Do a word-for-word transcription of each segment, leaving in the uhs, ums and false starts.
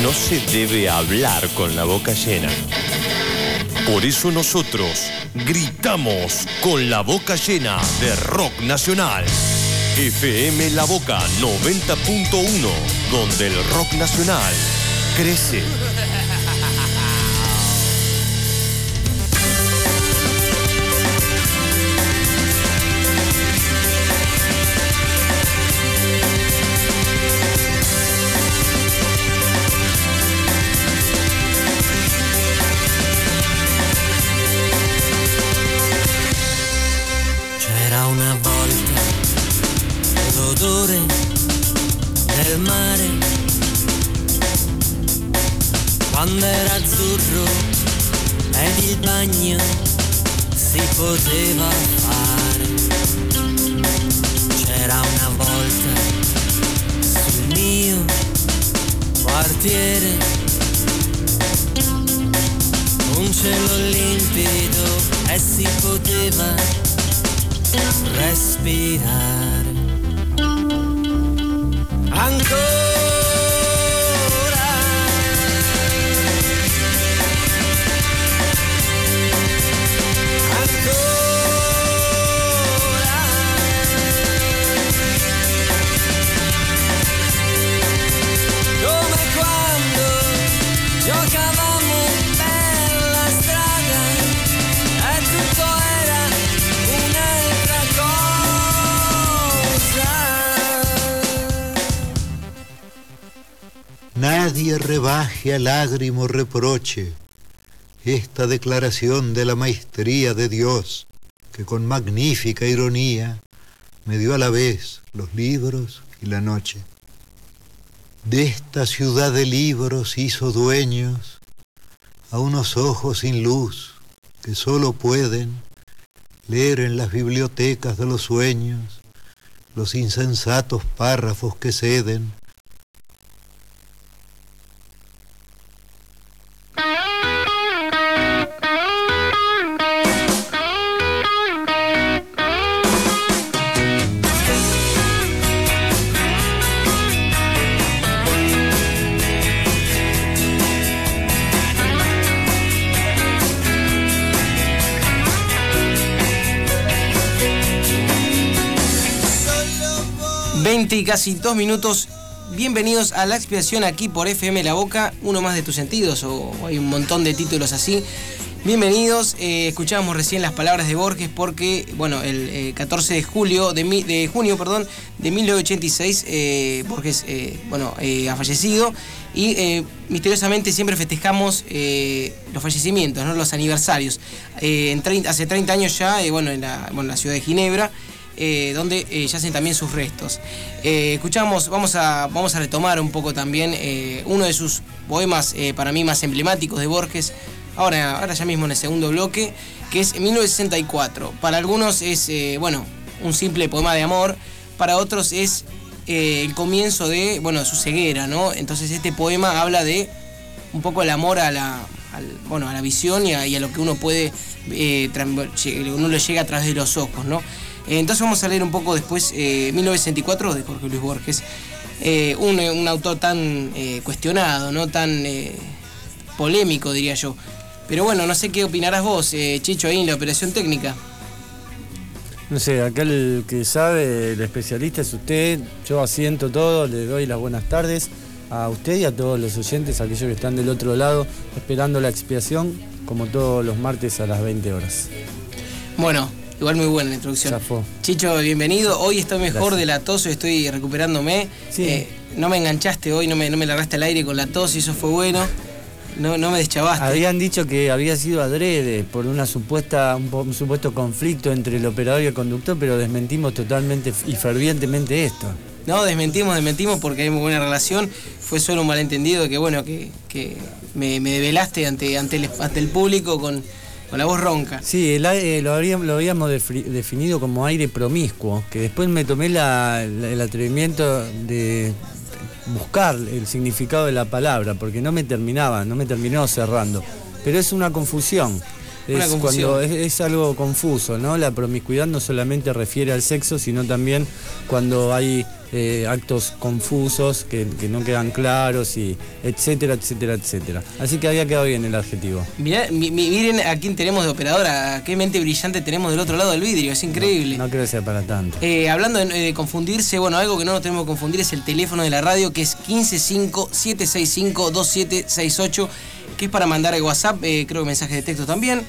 no se debe hablar con la boca llena. Por eso nosotros gritamos con la boca llena de rock nacional. F M La Boca noventa punto uno, donde el rock nacional crece. Una volta l'odore del mare, quando era azzurro ed il bagno si poteva fare. C'era una volta sul mio quartiere un cielo limpido e si poteva respirare ancora, ancora, come quando giocavamo per la strada e tutto era un'altra cosa. Nadie rebaje a lágrimo reproche esta declaración de la maestría de Dios, que con magnífica ironía me dio a la vez los libros y la noche. De esta ciudad de libros hizo dueños a unos ojos sin luz que solo pueden leer en las bibliotecas de los sueños los insensatos párrafos que ceden. veinte y casi dos minutos. Bienvenidos a La Expiación aquí por F M La Boca, uno más de tus sentidos, o hay un montón de títulos así. Bienvenidos, eh, escuchábamos recién las palabras de Borges porque, bueno, el eh, catorce de julio, de, mi, de junio, perdón, de mil novecientos ochenta y seis, eh, Borges, eh, bueno, eh, ha fallecido y eh, misteriosamente siempre festejamos eh, los fallecimientos, ¿no? Los aniversarios. Eh, en treinta, hace treinta años ya, eh, bueno, en la, bueno, en la ciudad de Ginebra, Eh, donde eh, yacen también sus restos. Eh, escuchamos, vamos a, vamos a retomar un poco también eh, uno de sus poemas eh, para mí más emblemáticos de Borges, ahora, ahora ya mismo en el segundo bloque, que es mil novecientos sesenta y cuatro. Para algunos es, eh, bueno, un simple poema de amor, para otros es eh, el comienzo de, bueno, su ceguera, ¿no? Entonces este poema habla de un poco el amor a la, al, bueno, a la visión y a, y a lo que uno puede, eh, uno le llega a través de los ojos, ¿no? Entonces vamos a leer un poco después eh, mil novecientos sesenta y cuatro de Jorge Luis Borges, eh, un, un autor tan eh, cuestionado, no tan eh, polémico, diría yo. Pero bueno, no sé qué opinarás vos, eh, Chicho, ahí en la operación técnica. No sé, acá el que sabe, el especialista es usted. Yo asiento todo, le doy las buenas tardes a usted y a todos los oyentes, aquellos que están del otro lado, esperando la expiación, como todos los martes a las veinte horas. Bueno, igual muy buena la introducción. Zafó. Chicho, bienvenido. Hoy estoy mejor Gracias. de la tos, estoy recuperándome. Sí. Eh, no me enganchaste hoy, no me, no me largaste al aire con la tos y eso fue bueno. No, no me deschavaste. Habían dicho que había sido adrede por una supuesta, un, un supuesto conflicto entre el operador y el conductor, pero desmentimos totalmente y fervientemente esto. No, desmentimos, desmentimos porque hay muy buena relación. Fue solo un malentendido que, bueno, que, que me, me develaste ante, ante, el, ante el público con... con la voz ronca. Sí, el, eh, lo, habríamos, lo habíamos defri, definido como aire promiscuo, que después me tomé la, la, el atrevimiento de buscar el significado de la palabra, porque no me terminaba, no me terminó cerrando. Pero es una confusión. Es cuando es, es algo confuso, ¿no? La promiscuidad no solamente refiere al sexo, sino también cuando hay eh, actos confusos que, que no quedan claros, y etcétera, etcétera, etcétera. Así que había quedado bien el adjetivo. Mirá, mi, miren a quién tenemos de operadora, a qué mente brillante tenemos del otro lado del vidrio, es increíble. No, no creo que sea para tanto. Eh, hablando de, de confundirse, bueno, algo que no nos tenemos que confundir es el teléfono de la radio, que es quince cinco siete seis cinco dos siete seis ocho, que es para mandar el WhatsApp, eh, creo que mensajes de texto también.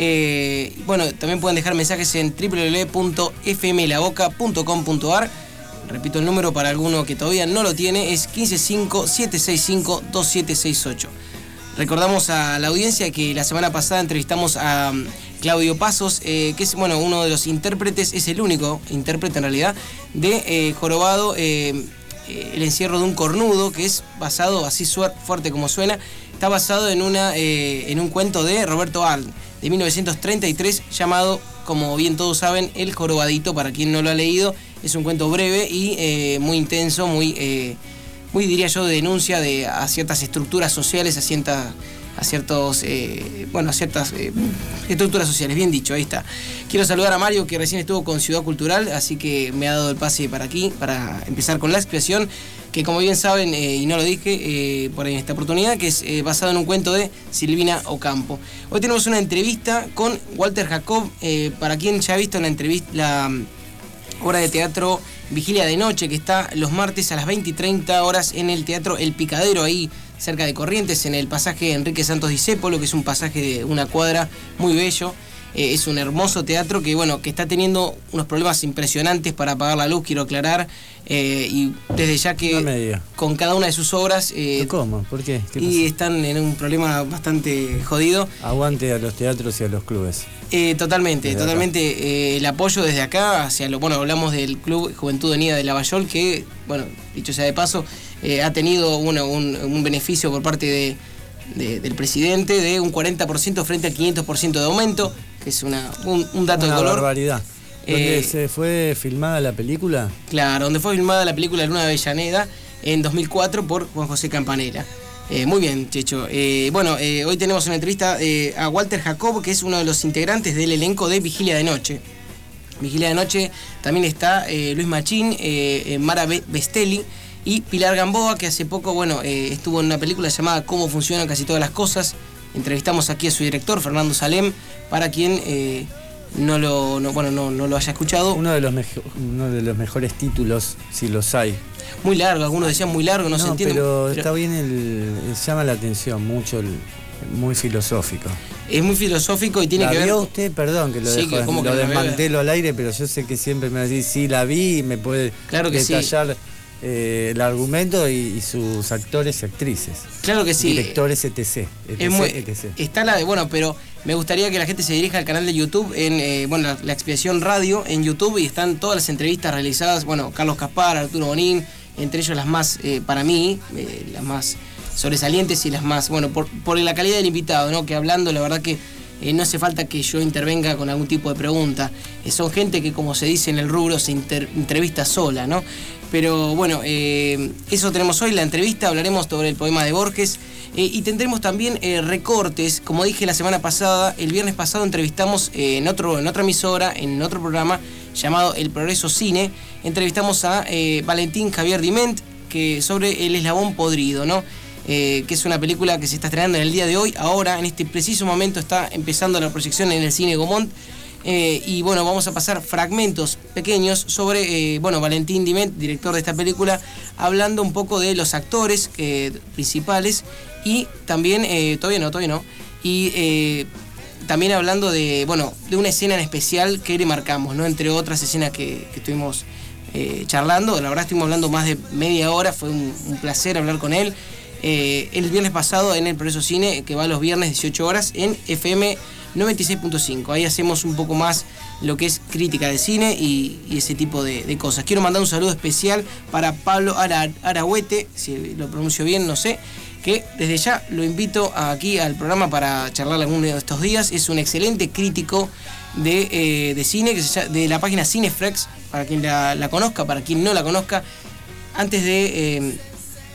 Eh, bueno, también pueden dejar mensajes en w w w punto f m la boca punto com punto a r. Repito el número para alguno que todavía no lo tiene, es quince cinco siete seis cinco dos siete seis ocho. Recordamos a la audiencia que la semana pasada entrevistamos a Claudio Pasos, eh, que es bueno uno de los intérpretes, es el único intérprete en realidad, de eh, Jorobado, eh, eh, el encierro de un cornudo, que es basado, así fuerte como suena, está basado en, una, eh, en un cuento de Roberto Arlt, de mil novecientos treinta y tres, llamado, como bien todos saben, El Jorobadito. Para quien no lo ha leído, es un cuento breve y eh, muy intenso, muy, eh, muy diría yo, de denuncia de, a ciertas estructuras sociales, a, cierta, a ciertos, eh, bueno, a ciertas eh, estructuras sociales, bien dicho, ahí está. Quiero saludar a Mario, que recién estuvo con Ciudad Cultural, así que me ha dado el pase para aquí, para empezar con la expiación, que como bien saben, eh, y no lo dije eh, por ahí en esta oportunidad, que es eh, basado en un cuento de Silvina Ocampo. Hoy tenemos una entrevista con Walter Jacob, eh, para quien ya ha visto la entrevista, la um, obra de teatro Vigilia de Noche, que está los martes a las veinte y treinta horas en el Teatro El Picadero, ahí cerca de Corrientes, en el pasaje Enrique Santos Discépolo, que es un pasaje de una cuadra muy bello. Eh, es un hermoso teatro que, bueno, que está teniendo unos problemas impresionantes para apagar la luz, quiero aclarar. Eh, y desde ya que no con cada una de sus obras... Eh, ¿Cómo? ¿Por qué? ¿Qué y pasa? están en un problema bastante jodido. Aguante a los teatros y a los clubes. Eh, totalmente, Desde totalmente eh, el apoyo desde acá hacia lo... Bueno, hablamos del Club Juventud Unida de Lavallol, que, bueno, dicho sea de paso, eh, ha tenido bueno, un, un beneficio por parte de, de, del presidente de un cuarenta por ciento frente al quinientos por ciento de aumento, que es una, un, un dato una de color. Barbaridad. ¿Dónde Eh, se fue filmada la película? Claro, donde fue filmada la película Luna de Avellaneda en dos mil cuatro por Juan José Campanella. Eh, muy bien, Checho. Eh, bueno, eh, hoy tenemos una entrevista eh, a Walter Jacob, que es uno de los integrantes del elenco de Vigilia de Noche. Vigilia de Noche también está eh, Luis Machín, eh, Mara Bestelli y Pilar Gamboa, que hace poco bueno, eh, estuvo en una película llamada Cómo funcionan casi todas las cosas. Entrevistamos aquí a su director, Fernando Salem, para quien... Eh, No lo, no, bueno, no, no lo haya escuchado. Uno de los mejo, uno de los mejores títulos, si los hay. Muy largo, algunos decían muy largo, no, no se entiende. Pero, pero está bien, el, llama la atención mucho, el, muy filosófico. Es muy filosófico y tiene ¿La que ver. vio usted? Perdón que lo Sí, dejo, que como lo que la desmantelo al aire, pero yo sé que siempre me va a decir, sí, la vi y me puede Claro que sí. detallar eh, el argumento y, y sus actores y actrices. Claro que sí. Directores, etcétera. Es muy, etcétera. está la de, bueno, pero me gustaría que la gente se dirija al canal de YouTube, en eh, bueno, la, la Expiación Radio en YouTube, y están todas las entrevistas realizadas, bueno, Carlos Caspar, Arturo Bonín, entre ellos las más, eh, para mí, eh, las más sobresalientes y las más, bueno, por, por la calidad del invitado, ¿no? Que hablando, la verdad que eh, no hace falta que yo intervenga con algún tipo de pregunta. Eh, son gente que, como se dice en el rubro, se inter, entrevista sola, ¿no? Pero bueno, eh, eso tenemos hoy, la entrevista, hablaremos sobre el poema de Borges. Eh, y tendremos también eh, recortes, como dije la semana pasada, el viernes pasado entrevistamos eh, en, otro, en otra emisora, en otro programa llamado El Progreso Cine, entrevistamos a eh, Valentín Javier Diment, que sobre El Eslabón Podrido, ¿no? Eh, que es una película que se está estrenando en el día de hoy, ahora, en este preciso momento está empezando la proyección en el Cine Gaumont. Eh, y bueno, vamos a pasar fragmentos pequeños sobre, eh, bueno, Valentín Diment, director de esta película, hablando un poco de los actores eh, principales y también, eh, todavía no, todavía no, y eh, también hablando de, bueno, de una escena en especial que le marcamos, ¿no? Entre otras escenas que, que estuvimos eh, charlando, la verdad estuvimos hablando más de media hora, fue un, un placer hablar con él. Eh, el viernes pasado en el Progreso Cine, que va los viernes dieciocho horas en F M noventa y seis punto cinco. Ahí hacemos un poco más lo que es crítica de cine y, y ese tipo de, de cosas. Quiero mandar un saludo especial para Pablo Ara, Arahuete, si lo pronuncio bien, no sé, que desde ya lo invito aquí al programa para charlar alguno de estos días. Es un excelente crítico de, eh, de cine, que se llama, de la página Cineflex, para quien la, la conozca, para quien no la conozca. Antes de... Eh,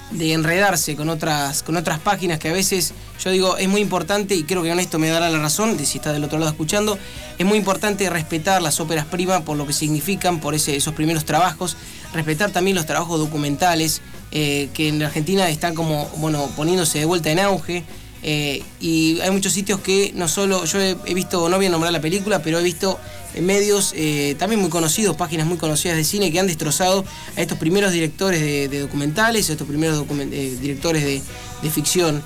de enredarse con otras, con otras páginas que a veces, yo digo, es muy importante, y creo que con esto me dará la razón, de si está del otro lado escuchando, es muy importante respetar las óperas primas por lo que significan, por ese, esos primeros trabajos, respetar también los trabajos documentales, eh, que en Argentina están como, bueno, poniéndose de vuelta en auge. Eh, y hay muchos sitios que no solo, yo he, he visto, no voy a nombrar la película, pero he visto medios eh, también muy conocidos, páginas muy conocidas de cine que han destrozado a estos primeros directores de, de documentales, a estos primeros document, eh, directores de, de ficción.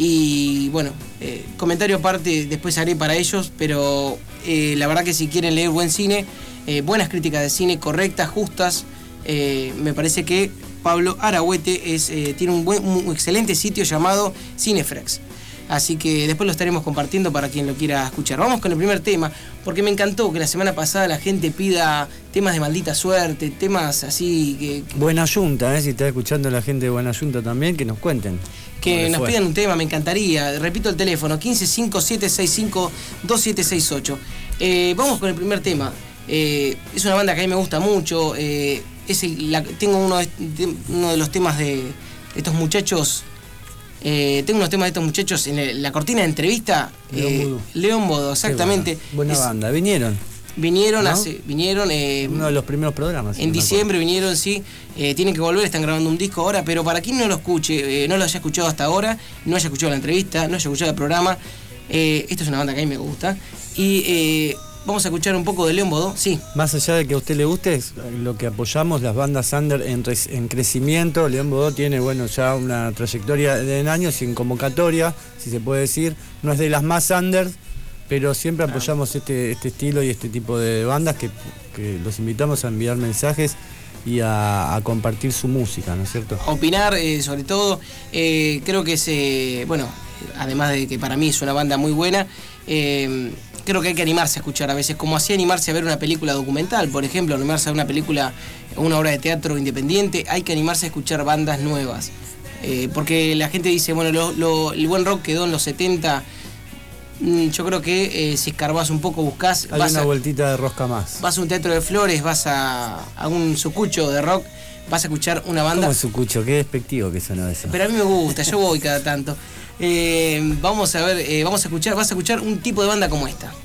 Y bueno, eh, comentario aparte después haré para ellos, pero eh, la verdad que si quieren leer buen cine, eh, buenas críticas de cine, correctas, justas, eh, me parece que Pablo Aragüete es, eh, tiene un, buen, un excelente sitio llamado Cinefrax. Así que después lo estaremos compartiendo para quien lo quiera escuchar. Vamos con el primer tema, porque me encantó que la semana pasada la gente pida temas de maldita suerte, temas así que... que Buena Yunta, ¿eh? Si está escuchando la gente de Buena Yunta también, que nos cuenten. Que nos fue. Pidan un tema, me encantaría. Repito el teléfono, quince cinco siete seis cinco dos siete seis ocho. Eh, vamos con el primer tema. Eh, es una banda que a mí me gusta mucho. Eh, es el, la, tengo uno de, de, uno de los temas de estos muchachos... Eh, tengo unos temas de estos muchachos en el, la cortina de entrevista. León eh, Bodo. León Bodo, exactamente. Buena, buena es, banda, vinieron. Vinieron, ¿no? hace, vinieron eh, uno de los primeros programas. En diciembre vinieron, sí. Eh, tienen que volver, están grabando un disco ahora, pero para quien no lo escuche, eh, no lo haya escuchado hasta ahora, no haya escuchado la entrevista, no haya escuchado el programa, eh, esto es una banda que a mí me gusta. Y eh, vamos a escuchar un poco de León Bodo, sí. Más allá de que a usted le guste, es lo que apoyamos, las bandas under en, en crecimiento. León Bodo tiene, bueno, ya una trayectoria de años y en convocatoria, si se puede decir. No es de las más under, pero siempre apoyamos este, este estilo y este tipo de bandas que, que los invitamos a enviar mensajes y a, a compartir su música, ¿no es cierto? Opinar, eh, sobre todo, eh, creo que es, eh, bueno, además de que para mí es una banda muy buena, eh, creo que hay que animarse a escuchar a veces, como así animarse a ver una película documental, por ejemplo, animarse a ver una película, una obra de teatro independiente, hay que animarse a escuchar bandas nuevas. Eh, porque la gente dice, bueno, lo, lo, el buen rock quedó en los setenta, yo creo que eh, si escarbás un poco, buscás... Hay vas una a, vueltita de rosca más. Vas a un teatro de flores, vas a, a un sucucho de rock, vas a escuchar una banda... ¿Cómo sucucho? Qué despectivo que sonó eso. Pero a mí me gusta, yo voy cada tanto. Eh, vamos a ver, eh, vamos a escuchar, vas a escuchar un tipo de banda como esta.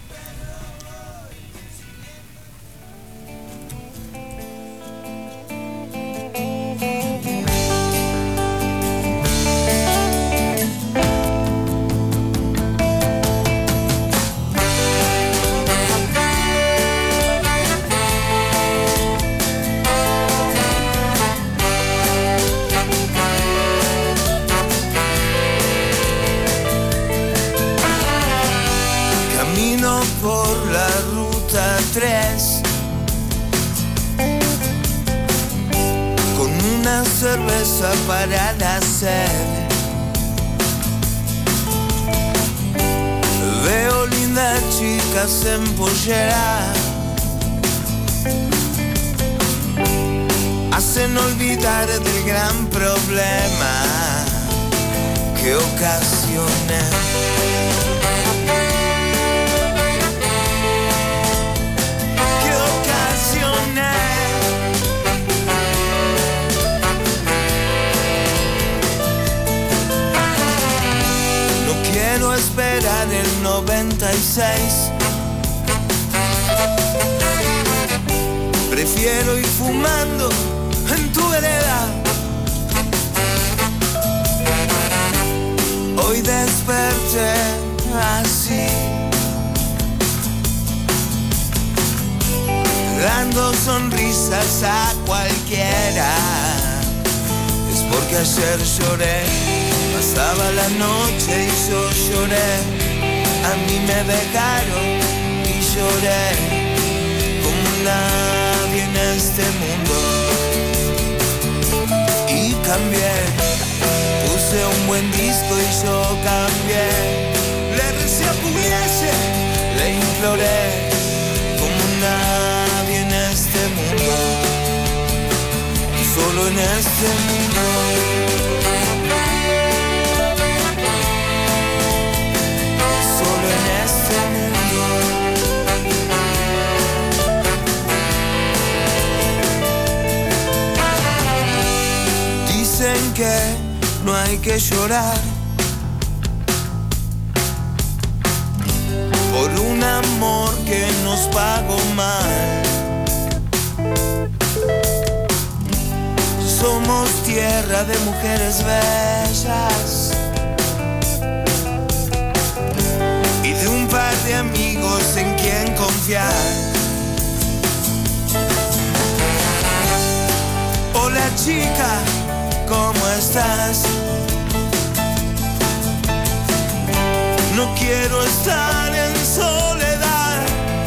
Cerveza para la sed. Veo lindas chicas en pollera, hacen olvidar del gran problema que ocasioné. Que ocasioné. Quiero esperar el noventa y seis. Prefiero ir fumando en tu vereda. Hoy desperté así, dando sonrisas a cualquiera. Es porque ayer lloré. Pasaba la noche y yo lloré, a mí me dejaron y lloré como nadie en este mundo. Y cambié, puse un buen disco y yo cambié. Le recé a Pugliese, le imploré como nadie en este mundo. Solo en este mundo. Dicen que llorar por un amor que nos pagó mal. Somos tierra de mujeres bellas y de un par de amigos en quien confiar. Hola chica, ¿cómo estás? No quiero estar en soledad.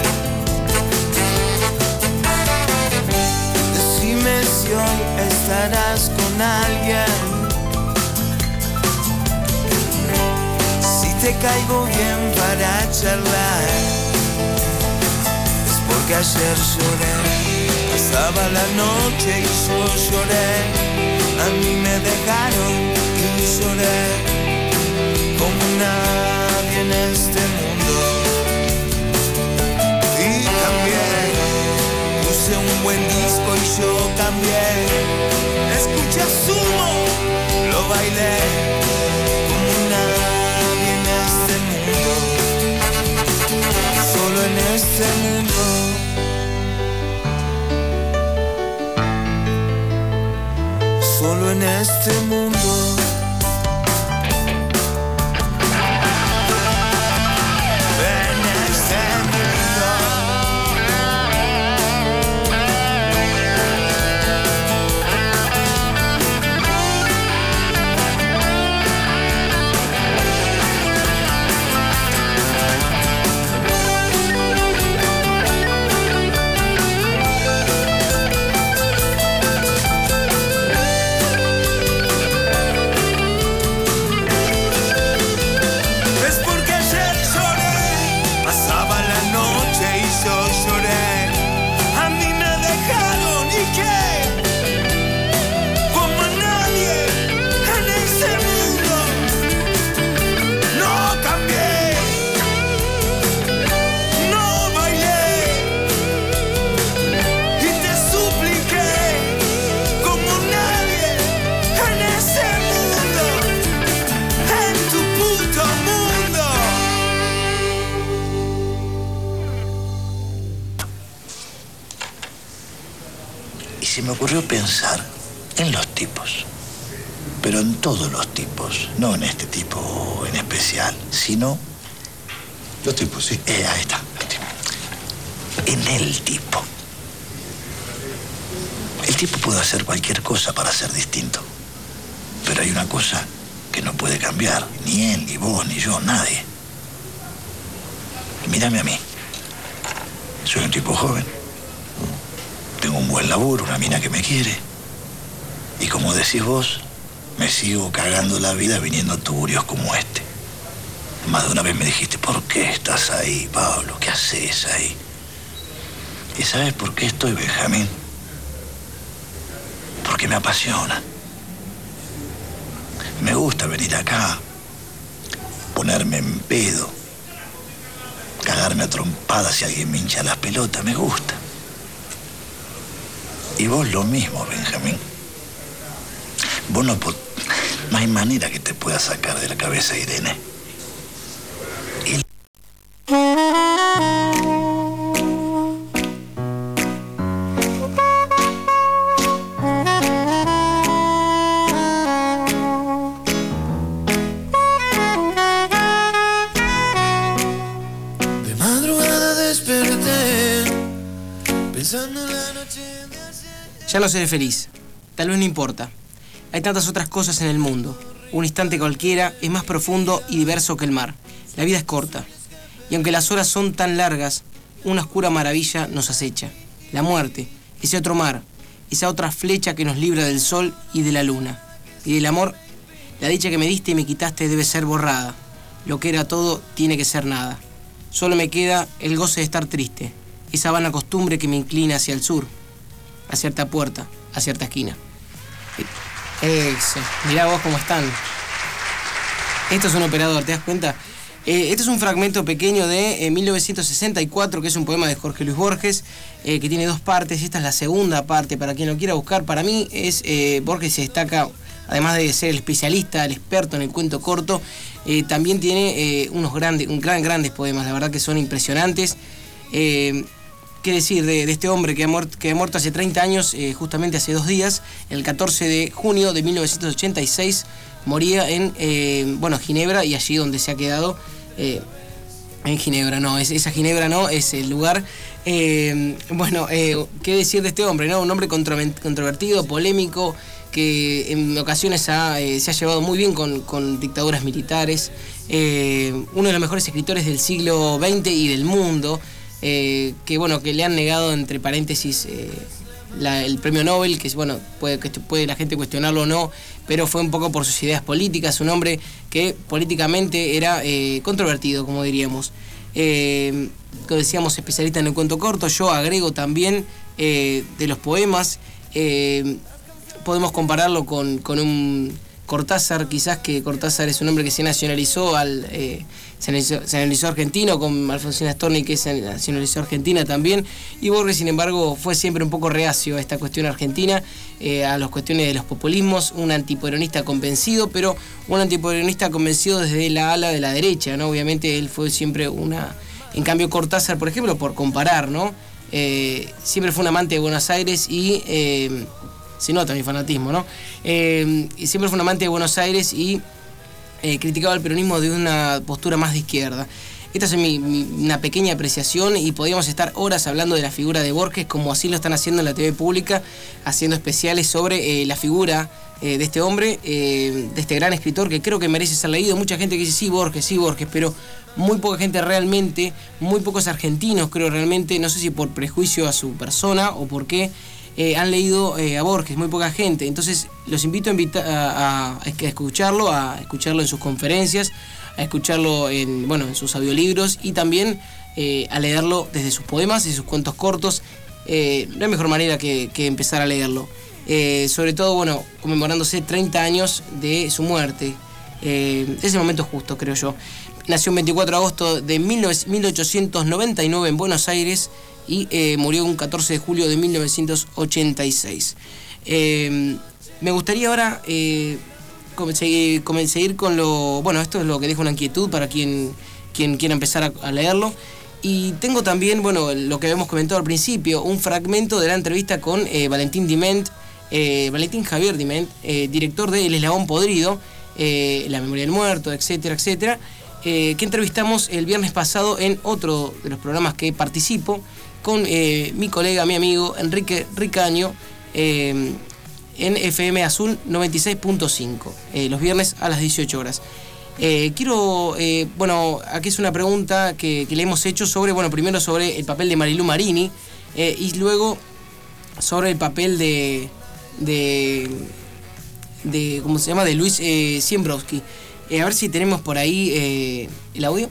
Decime si hoy estarás con alguien. Si te caigo bien para charlar. Es porque ayer lloré, pasaba la noche y yo lloré. A mí me dejaron y lloré como nadie en este mundo. Y cambié, puse un buen disco y yo cambié. Escuché Sumo, lo bailé como nadie en este mundo. Solo en este mundo. Solo en este mundo. Se me ocurrió pensar en los tipos, pero en todos los tipos, no en este tipo en especial, sino... Los tipos, sí. Eh, ahí está, el tipo. En el tipo. El tipo puede hacer cualquier cosa para ser distinto, pero hay una cosa que no puede cambiar, ni él, ni vos, ni yo, nadie. Mírame a mí. Soy un tipo joven. Tengo un buen laburo, una mina que me quiere. Y como decís vos, me sigo cagando la vida viniendo a tuburios como este. Más de una vez me dijiste, ¿por qué estás ahí, Pablo? ¿Qué haces ahí? ¿Y sabes por qué estoy, Benjamín? Porque me apasiona. Me gusta venir acá, ponerme en pedo, cagarme a trompadas si alguien me hincha las pelotas, me gusta. Y vos lo mismo, Benjamín. Vos no, no hay manera que te pueda sacar de la cabeza a Irene. Y... De madrugada desperté, pensando en la noche. Ya no seré feliz. Tal vez no importa. Hay tantas otras cosas en el mundo. Un instante cualquiera es más profundo y diverso que el mar. La vida es corta. Y aunque las horas son tan largas, una oscura maravilla nos acecha. La muerte, ese otro mar, esa otra flecha que nos libra del sol y de la luna. Y del amor, la dicha que me diste y me quitaste debe ser borrada. Lo que era todo tiene que ser nada. Solo me queda el goce de estar triste. Esa vana costumbre que me inclina hacia el sur. A cierta puerta, a cierta esquina. Eso, mirá vos cómo están. Esto es un operador, ¿te das cuenta? Eh, este es un fragmento pequeño de eh, mil novecientos sesenta y cuatro, que es un poema de Jorge Luis Borges, eh, que tiene dos partes. Esta es la segunda parte, para quien lo quiera buscar. Para mí, es eh, Borges se destaca además de ser el especialista, el experto en el cuento corto, eh, también tiene eh, unos grandes, un gran, grandes poemas, la verdad que son impresionantes. Eh, ¿Qué decir de, de este hombre que ha, muerto, que ha muerto hace treinta años, eh, justamente hace dos días, el catorce de junio de mil novecientos ochenta y seis, moría en eh, bueno, Ginebra, y allí donde se ha quedado, eh, en Ginebra, no, es, esa Ginebra no, es el lugar. Eh, bueno, eh, ¿qué decir de este hombre? ¿No? Un hombre controvertido, polémico, que en ocasiones ha, eh, se ha llevado muy bien con, con dictaduras militares, eh, uno de los mejores escritores del siglo veinte y del mundo. Eh, que bueno, que le han negado, entre paréntesis, eh, la, el premio Nobel, que bueno, puede, que puede la gente cuestionarlo o no, pero fue un poco por sus ideas políticas, un hombre que políticamente era eh, controvertido, como diríamos. Eh, como decíamos, especialista en el cuento corto. Yo agrego también eh, de los poemas, eh, podemos compararlo con, con un Cortázar, quizás, que Cortázar es un hombre que se nacionalizó al eh, se, nacionalizó, se nacionalizó argentino, con Alfonsina Storni, que se nacionalizó argentina también, y Borges, sin embargo, fue siempre un poco reacio a esta cuestión argentina, eh, a las cuestiones de los populismos, un antiperonista convencido, pero un antiperonista convencido desde la ala de la derecha, ¿no? Obviamente él fue siempre una... En cambio, Cortázar, por ejemplo, por comparar, ¿no? Eh, siempre fue un amante de Buenos Aires y... Eh, se nota mi fanatismo, ¿no? Eh, y siempre fue un amante de Buenos Aires y eh, criticaba el peronismo de una postura más de izquierda. Esta es mi, mi, una pequeña apreciación, y podríamos estar horas hablando de la figura de Borges, como así lo están haciendo en la T V pública, haciendo especiales sobre eh, la figura eh, de este hombre, eh, de este gran escritor, que creo que merece ser leído. Mucha gente que dice, sí, Borges, sí, Borges, pero muy poca gente realmente, muy pocos argentinos, creo realmente, no sé si por prejuicio a su persona o por qué, Eh, han leído eh, a Borges, muy poca gente. Entonces los invito a, invita a, a, a escucharlo, a escucharlo en sus conferencias, a escucharlo en, bueno, en sus audiolibros, y también eh, a leerlo desde sus poemas y sus cuentos cortos. Eh, no hay mejor manera que, que empezar a leerlo. Eh, sobre todo, bueno, conmemorándose treinta años de su muerte. Eh, es el momento justo, creo yo. Nació el veinticuatro de agosto de mil ochocientos noventa y nueve en Buenos Aires, y eh, murió un catorce de julio de mil novecientos ochenta y seis. Eh, me gustaría ahora eh, seguir, seguir con lo... Bueno, esto es lo que deja una inquietud para quien, quien quiera empezar a, a leerlo. Y tengo también, bueno, lo que habíamos comentado al principio, un fragmento de la entrevista con eh, Valentín Diment, eh, Valentín Javier Diment, eh, director de El Eslabón Podrido, eh, La Memoria del Muerto, etcétera, etcétera, eh, que entrevistamos el viernes pasado en otro de los programas que participo, con eh, mi colega, mi amigo Enrique Ricaño, eh, en F M Azul noventa y seis punto cinco, eh, los viernes a las dieciocho horas. Eh, quiero, eh, bueno, aquí es una pregunta que, que le hemos hecho sobre, bueno, primero sobre el papel de Marilú Marini, eh, y luego sobre el papel de, de, de ¿cómo se llama?, de Luis eh, Siembrowski. Eh, a ver si tenemos por ahí eh, el audio.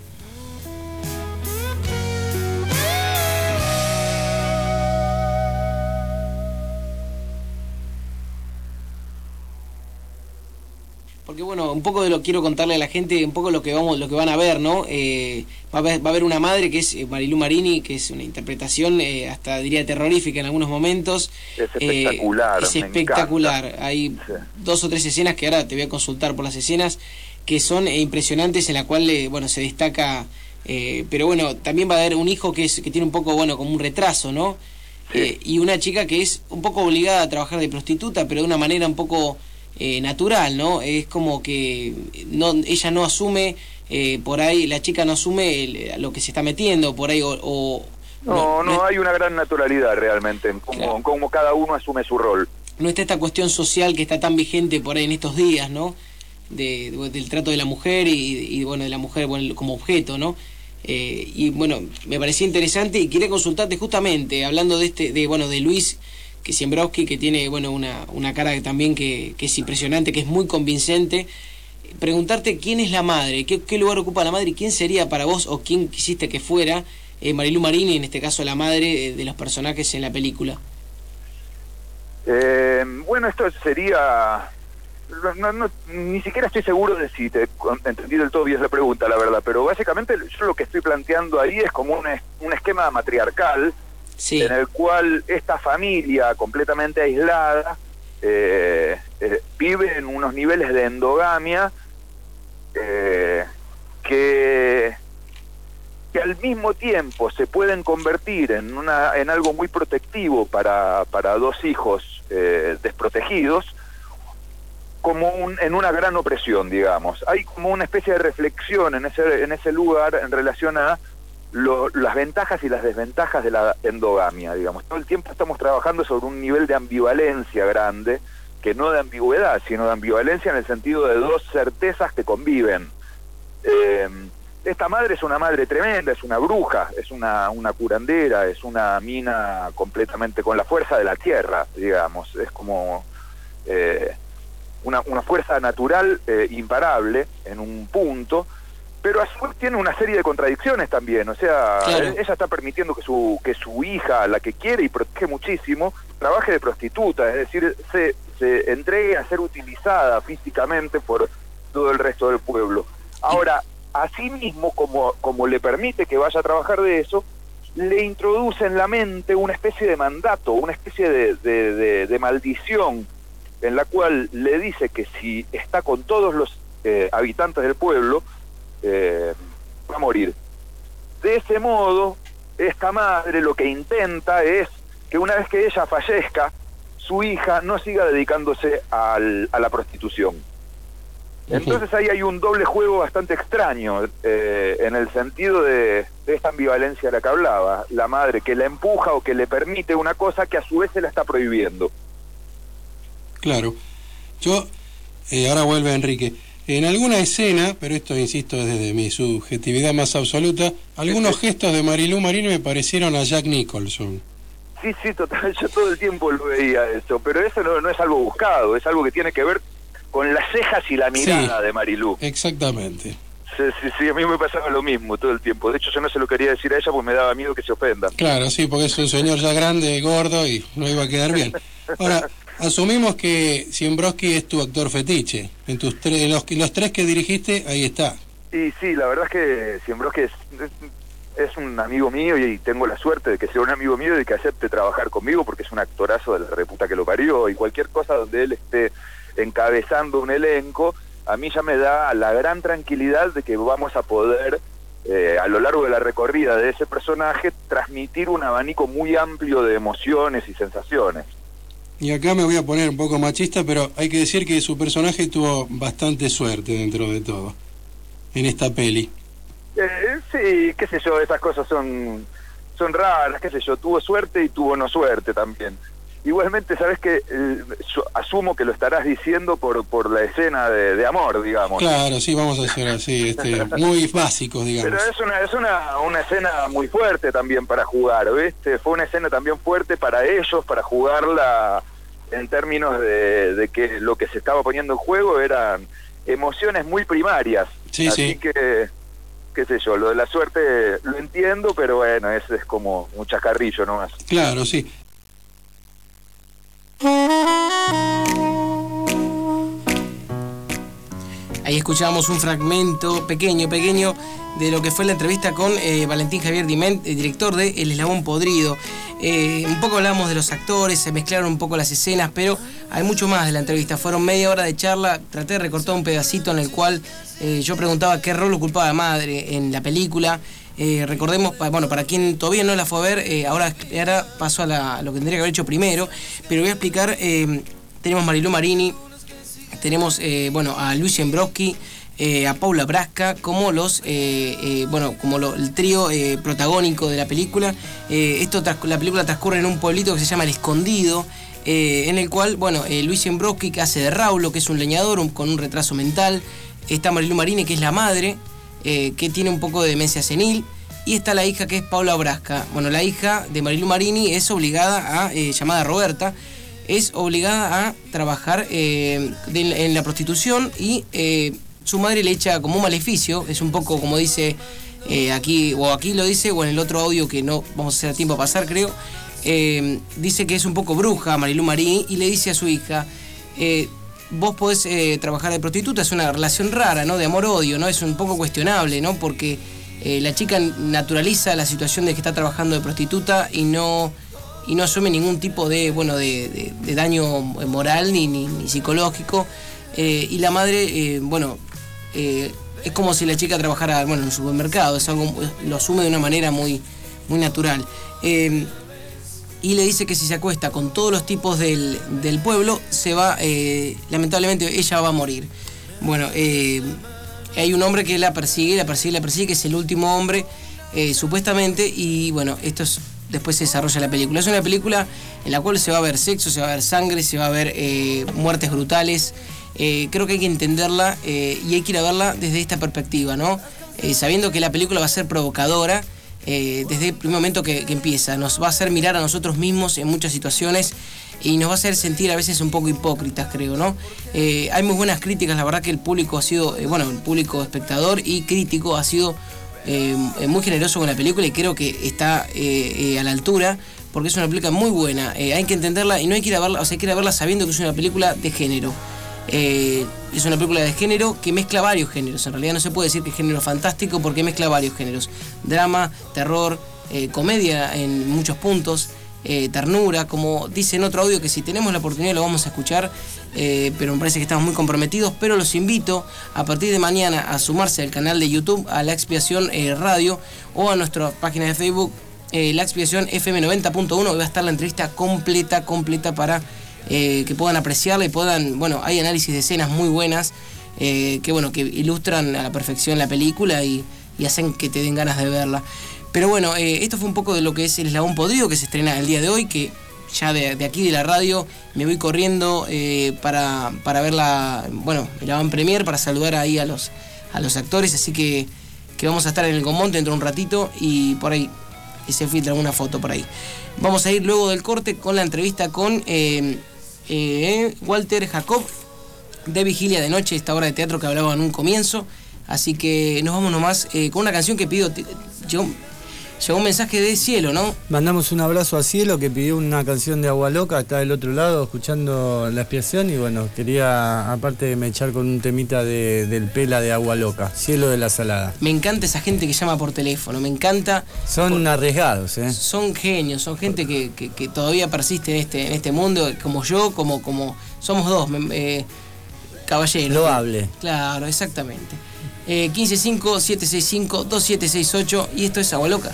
Porque bueno, un poco de lo quiero contarle a la gente, un poco lo que vamos, lo que van a ver, ¿no? Eh, va, a ver, va a haber una madre que es Marilú Marini, que es una interpretación eh, hasta diría terrorífica en algunos momentos. Es espectacular. Eh, es espectacular. Hay sí. dos o tres escenas que ahora te voy a consultar por las escenas, que son eh, impresionantes, en la cual eh, bueno, se destaca, eh, pero bueno, también va a haber un hijo que es que tiene un poco, bueno, como un retraso, ¿no? Sí. Eh, y una chica que es un poco obligada a trabajar de prostituta, pero de una manera un poco Eh, natural, ¿no? Es como que no, ella no asume, eh, por ahí la chica no asume el, lo que se está metiendo, por ahí, o... o no, no, no, hay una gran naturalidad realmente, como, claro. como cada uno asume su rol. No está esta cuestión social que está tan vigente por ahí en estos días, ¿no? De, de, del trato de la mujer y, y, bueno, de la mujer bueno, como objeto, ¿no? Eh, y bueno, me parecía interesante y quería consultarte justamente, hablando de este, de bueno, de Luis que Siembrowski, que tiene bueno una, una cara también que, que es impresionante, que es muy convincente, preguntarte quién es la madre, qué, qué lugar ocupa la madre y quién sería para vos, o quién quisiste que fuera eh, Marilú Marini, en este caso la madre de, de los personajes en la película. Eh, bueno, esto sería... No, no, ni siquiera estoy seguro de si te entendí del todo bien la pregunta, la verdad, pero básicamente yo lo que estoy planteando ahí es como un, un esquema matriarcal, sí, en el cual esta familia completamente aislada eh, eh, vive en unos niveles de endogamia eh, que, que al mismo tiempo se pueden convertir en, una, en algo muy protectivo para, para dos hijos eh, desprotegidos, como un, en una gran opresión, digamos. Hay como una especie de reflexión en ese, en ese lugar en relación a lo, las ventajas y las desventajas de la endogamia, digamos. Todo el tiempo estamos trabajando sobre un nivel de ambivalencia grande, que no de ambigüedad, sino de ambivalencia en el sentido de dos certezas que conviven. Eh, esta madre es una madre tremenda, es una bruja, es una, una curandera, es una mina completamente con la fuerza de la tierra, digamos. Es como... Eh, Una, una fuerza natural eh, imparable en un punto, pero a su vez tiene una serie de contradicciones también. O sea, claro. ella está permitiendo que su que su hija, la que quiere y protege muchísimo, trabaje de prostituta, es decir, se, se entregue a ser utilizada físicamente por todo el resto del pueblo. Ahora, asimismo, como, como le permite que vaya a trabajar de eso, le introduce en la mente una especie de mandato, una especie de, de, de, de maldición, en la cual le dice que si está con todos los eh, habitantes del pueblo, eh, va a morir. De ese modo, esta madre lo que intenta es que una vez que ella fallezca, su hija no siga dedicándose al, a la prostitución. Entonces ahí hay un doble juego bastante extraño, eh, en el sentido de, de esta ambivalencia de la que hablaba. La madre que la empuja o que le permite una cosa que a su vez se la está prohibiendo. Claro. Yo, eh, ahora vuelve Enrique, en alguna escena, pero esto insisto desde mi subjetividad más absoluta, algunos gestos de Marilú Marini me parecieron a Jack Nicholson. Sí, sí, total, yo todo el tiempo lo veía eso, pero eso no, no es algo buscado, es algo que tiene que ver con las cejas y la mirada Sí, de Marilú. Exactamente. Sí, sí, sí, a mí me pasaba lo mismo todo el tiempo. De hecho, yo no se lo quería decir a ella porque me daba miedo que se ofenda. Claro, sí, porque es un señor ya grande, gordo y no iba a quedar bien. Ahora, asumimos que Ziembrowski es tu actor fetiche. En tus tres, los, los tres que dirigiste, ahí está. Y sí, la verdad es que Ziembrowski es, es, es un amigo mío y tengo la suerte de que sea un amigo mío y de que acepte trabajar conmigo porque es un actorazo de la reputa que lo parió, y cualquier cosa donde él esté encabezando un elenco, a mí ya me da la gran tranquilidad de que vamos a poder, eh, a lo largo de la recorrida de ese personaje, transmitir un abanico muy amplio de emociones y sensaciones. Y acá me voy a poner un poco machista, pero hay que decir que su personaje tuvo bastante suerte dentro de todo, en esta peli. Eh, sí, qué sé yo, esas cosas son, son raras, qué sé yo, tuvo suerte y tuvo no suerte también. Igualmente, sabes que eh, asumo que lo estarás diciendo por por la escena de, de amor, digamos. Claro, sí, vamos a hacer así, este, muy básicos, digamos. Pero es una es una, una escena muy fuerte también para jugar, ¿viste? Fue una escena también fuerte para ellos, para jugarla en términos de, de que lo que se estaba poniendo en juego eran emociones muy primarias. Sí, Así sí. que, qué sé yo, lo de la suerte lo entiendo, pero bueno, es, es como un chascarrillo nomás. Claro, sí. Ahí escuchábamos un fragmento pequeño, pequeño de lo que fue la entrevista con eh, Valentín Javier Diment, el director de El Eslabón Podrido. Eh, un poco hablamos de los actores, se mezclaron un poco las escenas, pero hay mucho más de la entrevista. Fueron media hora de charla, traté de recortar un pedacito en el cual eh, yo preguntaba qué rol ocupaba la madre en la película. Eh, recordemos, bueno, para quien todavía no la fue a ver, eh, ahora, ahora paso a, la, a lo que tendría que haber hecho primero, pero voy a explicar. Eh, tenemos Marilú Marini, tenemos eh, bueno, a Luis Ziembrowski, eh, a Paula Brasca como los eh, eh, bueno, como lo, el trío eh, protagónico de la película. Eh, esto tras, la película transcurre en un pueblito que se llama El Escondido, eh, en el cual, bueno, eh, Luis Ziembrowski, que hace de Raulo, que es un leñador un, con un retraso mental. Está Marilú Marini, que es la madre, eh, que tiene un poco de demencia senil. Y está la hija, que es Paula Brasca. Bueno, la hija de Marilú Marini es obligada a, eh, llamada Roberta, es obligada a trabajar eh, de, en la prostitución, y eh, su madre le echa como un maleficio. Es un poco como dice eh, aquí, o aquí lo dice, o en el otro audio que no vamos a hacer tiempo a pasar, creo. Eh, dice que es un poco bruja Marilú Marini, y le dice a su hija, eh, vos podés eh, trabajar de prostituta. Es una relación rara, ¿no? De amor-odio, ¿no? Es un poco cuestionable, ¿no? Porque eh, la chica naturaliza la situación de que está trabajando de prostituta y no... y no asume ningún tipo de, bueno, de, de, de daño moral ni, ni, ni psicológico. Eh, y la madre, eh, bueno, eh, es como si la chica trabajara, bueno, en un supermercado, es algo, lo asume de una manera muy, muy natural. Eh, y le dice que si se acuesta con todos los tipos del, del pueblo, se va, eh, lamentablemente ella va a morir. Bueno, eh, hay un hombre que la persigue, la persigue, la persigue, que es el último hombre, eh, supuestamente, y bueno, esto es, después se desarrolla la película. Es una película en la cual se va a ver sexo, se va a ver sangre, se va a ver eh, muertes brutales. Eh, creo que hay que entenderla eh, y hay que ir a verla desde esta perspectiva, ¿no? Eh, sabiendo que la película va a ser provocadora eh, desde el primer momento que, que empieza. Nos va a hacer mirar a nosotros mismos en muchas situaciones y nos va a hacer sentir a veces un poco hipócritas, creo, ¿no? Eh, hay muy buenas críticas, la verdad que el público ha sido, eh, bueno, el público espectador y crítico ha sido eh, muy generoso con la película y creo que está eh, eh, a la altura, porque es una película muy buena. Eh, hay que entenderla y no hay que ir a verla, o sea, hay que ir a verla sabiendo que es una película de género. Eh, es una película de género que mezcla varios géneros. En realidad no se puede decir que es género fantástico porque mezcla varios géneros: drama, terror, eh, comedia en muchos puntos, eh, ternura, como dice en otro audio que si tenemos la oportunidad lo vamos a escuchar, eh, pero me parece que estamos muy comprometidos. Pero los invito a partir de mañana a sumarse al canal de YouTube, a La Expiación eh, Radio, o a nuestra página de Facebook, eh, La Expiación F M noventa punto uno. Va a estar la entrevista completa, completa para Eh, que puedan apreciarla y puedan, bueno, hay análisis de escenas muy buenas eh, que bueno, que ilustran a la perfección la película y, y hacen que te den ganas de verla. Pero bueno, eh, esto fue un poco de lo que es El Eslabón Podrido, que se estrena el día de hoy, que ya de, de aquí de la radio me voy corriendo eh, para, para ver la, bueno, el avant premier, para saludar ahí a los, a los actores, así que, que vamos a estar en el Gomonte dentro de un ratito y por ahí y se filtra alguna foto por ahí. Vamos a ir luego del corte con la entrevista con eh, Eh, Walter Jacob, de Vigilia de Noche, esta obra de teatro que hablaba en un comienzo. Así que nos vamos nomás eh, con una canción que pidió. Llegó, llegó un mensaje de Cielo, ¿no? Mandamos un abrazo a Cielo, que pidió una canción de Agua Loca, está del otro lado escuchando La Expiación. Y bueno, quería, aparte de me echar con un temita de, del Pela de Agua Loca, Cielo de la Salada. Me encanta esa gente que llama por teléfono, me encanta. Son por, arriesgados, ¿eh? Son genios, son gente que, que, que todavía persiste en este, en este mundo, como yo, como, como somos dos, eh, caballeros. Loable. Claro, exactamente. Eh, uno cinco cinco, siete seis cinco, dos siete seis ocho, y esto es Agua Loca.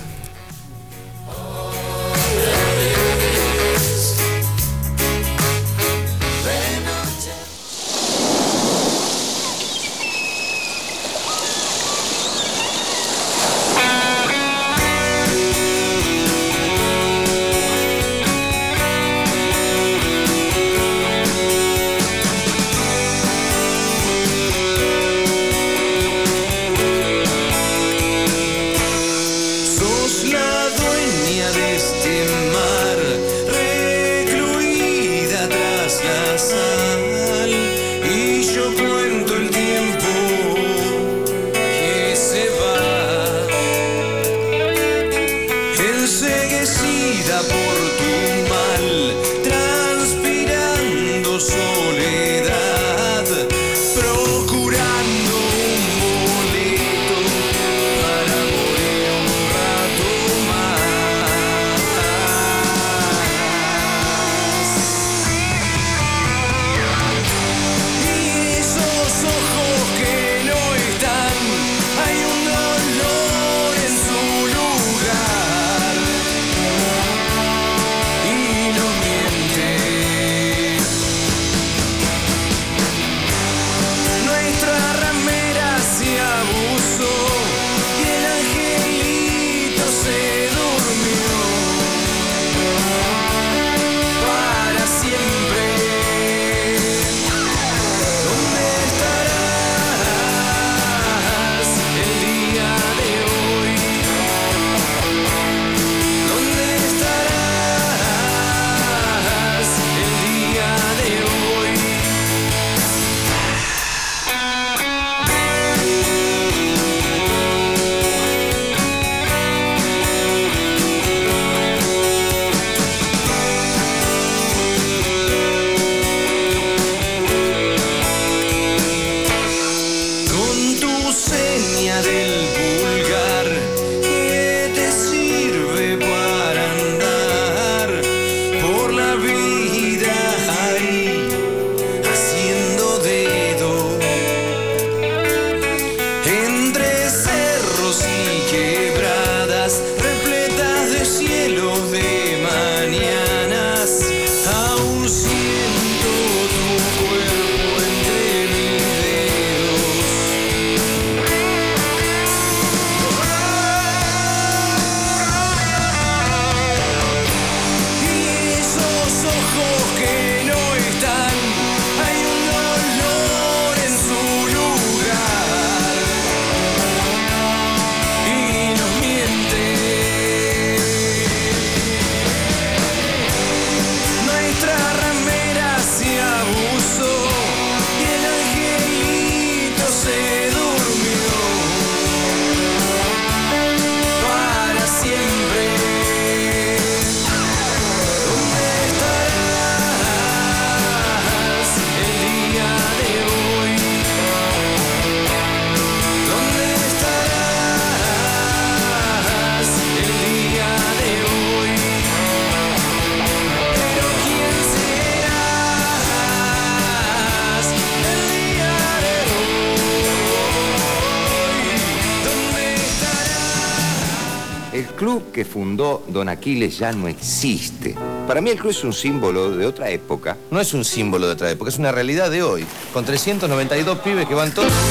el club que fundó Don Aquiles ya no existe. Para mí el club es un símbolo de otra época. No es un símbolo de otra época, es una realidad de hoy. Con trescientos noventa y dos pibes que van todos...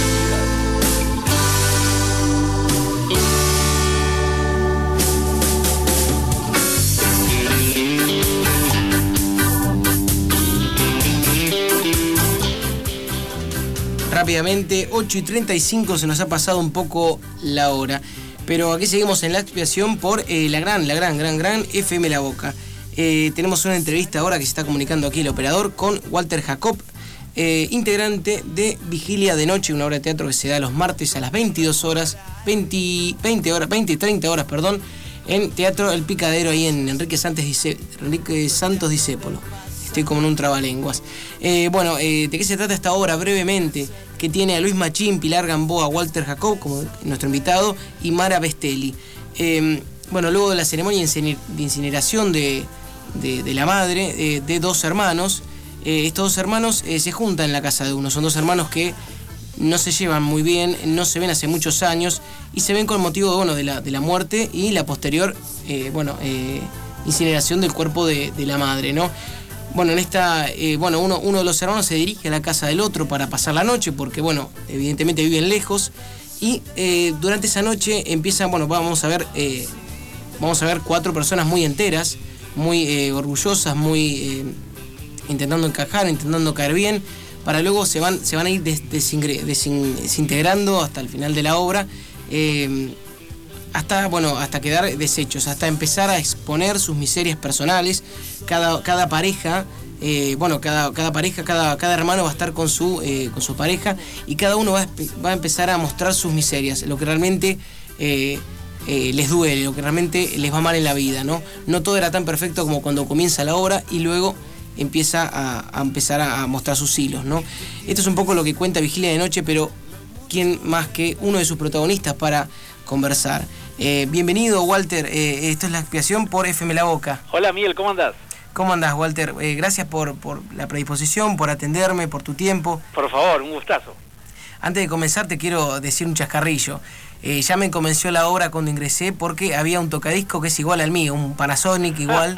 Rápidamente, ocho y treinta y cinco, se nos ha pasado un poco la hora. Pero aquí seguimos en la expiación por eh, la gran, la gran, gran, gran F M La Boca. Eh, tenemos una entrevista ahora que se está comunicando aquí el operador con Walter Jacob, eh, integrante de Vigilia de Noche, una obra de teatro que se da los martes a las veintidós horas, veinte, veinte horas, veinte, treinta horas, perdón, en Teatro El Picadero, ahí en Enrique Santos, Dice, Enrique Santos Discépolo. Estoy como en un trabalenguas. Eh, bueno, eh, ¿de qué se trata esta obra brevemente? Que tiene a Luis Machín, Pilar Gamboa, Walter Jacob como nuestro invitado y Mara Bestelli. Eh, bueno, luego de la ceremonia de incineración de, de, de la madre eh, de dos hermanos, eh, estos dos hermanos eh, se juntan en la casa de uno. Son dos hermanos que no se llevan muy bien, no se ven hace muchos años y se ven con motivo bueno, de, la, de la muerte y la posterior eh, bueno, eh, incineración del cuerpo de, de la madre, ¿no? Bueno, en esta, eh, bueno, uno, uno de los hermanos se dirige a la casa del otro para pasar la noche, porque, bueno, evidentemente viven lejos. Y eh, durante esa noche empiezan, bueno, vamos a ver, eh, vamos a ver cuatro personas muy enteras, muy eh, orgullosas, muy eh, intentando encajar, intentando caer bien, para luego se van, se van a ir des, desingre, desin, desintegrando hasta el final de la obra. Eh, hasta, bueno, hasta quedar deshechos, hasta empezar a exponer sus miserias personales. Cada, cada pareja, eh, bueno, cada, cada pareja, cada, cada hermano va a estar con su, eh, con su pareja y cada uno va a, va a empezar a mostrar sus miserias, lo que realmente eh, eh, les duele, lo que realmente les va mal en la vida, ¿no? No todo era tan perfecto como cuando comienza la obra y luego empieza a, a empezar a, a mostrar sus hilos, ¿no? Esto es un poco lo que cuenta Vigilia de Noche, pero ¿quién más que uno de sus protagonistas para conversar? Eh, bienvenido, Walter. Eh, esto es La Expiación por F M La Boca. Hola, Miguel, ¿cómo andás? ¿Cómo andás, Walter? Eh, gracias por, por la predisposición, por atenderme, por tu tiempo. Por favor, un gustazo. Antes de comenzar te quiero decir un chascarrillo. Eh, ya me convenció la obra cuando ingresé porque había un tocadisco que es igual al mío, un Panasonic igual.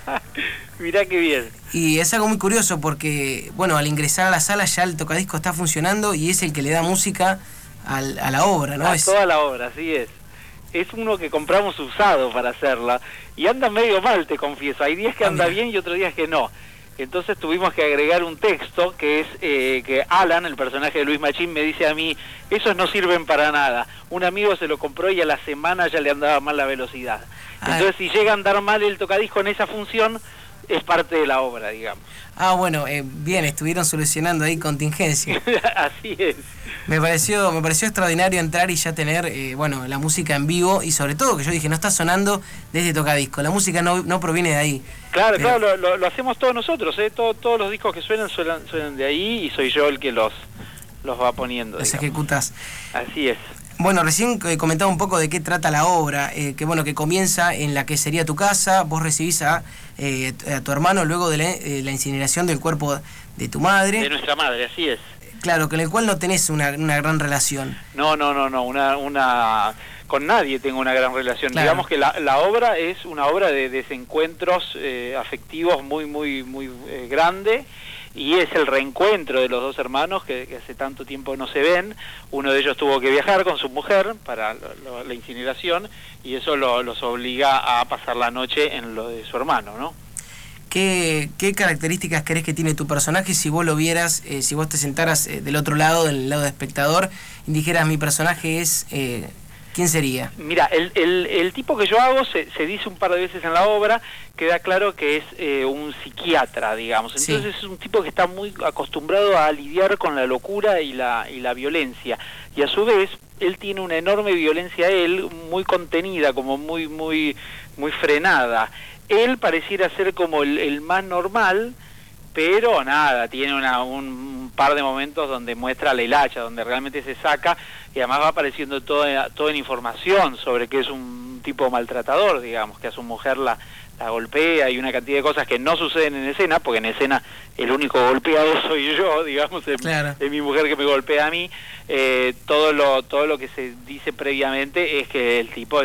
Mirá qué bien. Y es algo muy curioso porque, bueno, al ingresar a la sala ya el tocadisco está funcionando y es el que le da música al, a la obra, ¿no? A es... toda la obra, así es. Es uno que compramos usado para hacerla y anda medio mal, te confieso. Hay días que anda bien y otros días que no. Entonces tuvimos que agregar un texto que es eh, que Alan, el personaje de Luis Machín, me dice a mí, esos no sirven para nada. Un amigo se lo compró y a la semana ya le andaba mal la velocidad. Entonces si llega a andar mal el tocadisco en esa función, es parte de la obra, digamos. Ah, bueno, eh, bien, estuvieron solucionando ahí contingencia. Así es. Me pareció, me pareció extraordinario entrar y ya tener, eh, bueno, la música en vivo y sobre todo que yo dije, no está sonando desde tocadisco, la música no, no proviene de ahí. Claro, Pero... claro, lo, lo, lo hacemos todos nosotros, ¿eh? Todo, todos los discos que suenan, suenan suenan de ahí y soy yo el que los, los va poniendo. Los digamos. ejecutas. Así es. Bueno, recién eh, comentaba un poco de qué trata la obra, eh, que bueno, que comienza en la que sería tu casa, vos recibís a, eh, a tu hermano luego de la, eh, la incineración del cuerpo de tu madre. De nuestra madre, así es. Claro, con el cual no tenés una, una gran relación. No, no, no, no, una, una, con nadie tengo una gran relación. Claro. Digamos que la, la obra es una obra de desencuentros eh, afectivos muy, muy, muy eh, grande. Y es el reencuentro de los dos hermanos que, que hace tanto tiempo no se ven. Uno de ellos tuvo que viajar con su mujer para lo, lo, la incineración y eso lo, los obliga a pasar la noche en lo de su hermano, ¿no? ¿Qué, qué características crees que tiene tu personaje si vos lo vieras, eh, si vos te sentaras eh, del otro lado, del lado de espectador, y dijeras mi personaje es... Eh, ¿quién sería? Mira, el, el, el tipo que yo hago se, se dice un par de veces en la obra, queda claro que es eh, un psiquiatra, digamos. Entonces sí. Es un tipo que está muy acostumbrado a lidiar con la locura y la, y la violencia. Y a su vez, él tiene una enorme violencia, él, muy contenida, como muy, muy, muy frenada. Él pareciera ser como el, el más normal, pero nada, tiene una, un par de momentos donde muestra la hilacha, donde realmente se saca, y además va apareciendo toda, toda la información sobre que es un tipo maltratador, digamos, que a su mujer la, la golpea y una cantidad de cosas que no suceden en escena, porque en escena el único golpeado soy yo, digamos, es, claro. es mi mujer que me golpea a mí. Eh, todo lo todo lo que se dice previamente es que el tipo es un,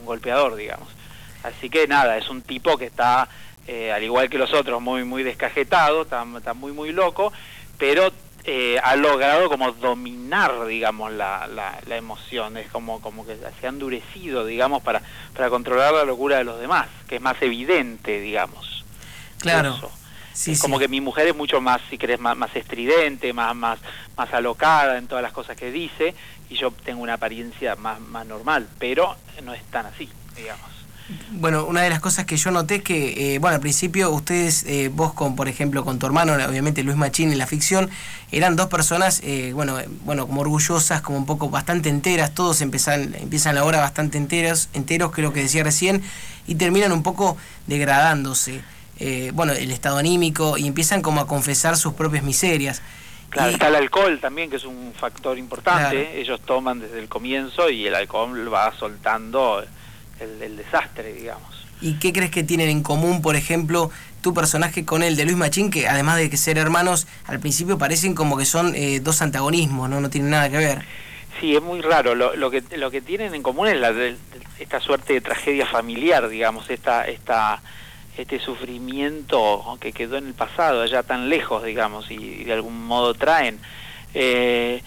golpeador, digamos. Así que nada, es un tipo que está, eh, al igual que los otros, muy muy descajetado, está, está muy muy loco, pero eh, ha logrado como dominar, digamos, la, la, la emoción. Es como, como que se ha endurecido, digamos, para, para controlar la locura de los demás, que es más evidente, digamos. Claro. Eso. Sí, es como sí. que mi mujer es mucho más, si querés, más, más estridente, más, más, más alocada en todas las cosas que dice, y yo tengo una apariencia más, más normal, pero no es tan así, digamos. Bueno, una de las cosas que yo noté es que, eh, bueno, al principio ustedes, eh, vos con, por ejemplo, con tu hermano, obviamente Luis Machín en la ficción, eran dos personas, eh, bueno, eh, bueno, como orgullosas, como un poco bastante enteras, todos empiezan, empiezan la obra bastante enteros, enteros, creo que decía recién, y terminan un poco degradándose. Eh, bueno, el estado anímico, y empiezan como a confesar sus propias miserias. Claro, y, está el alcohol también, que es un factor importante. Claro. Ellos toman desde el comienzo y el alcohol va soltando el, el desastre, digamos. ¿Y qué crees que tienen en común, por ejemplo, tu personaje con el de Luis Machín, que además de que ser hermanos, al principio parecen como que son eh, dos antagonismos, ¿no? No tienen nada que ver. Sí, es muy raro. Lo, lo que lo que tienen en común es la, de, esta suerte de tragedia familiar, digamos, esta esta este sufrimiento que quedó en el pasado, allá tan lejos, digamos, y, y de algún modo traen. Eh,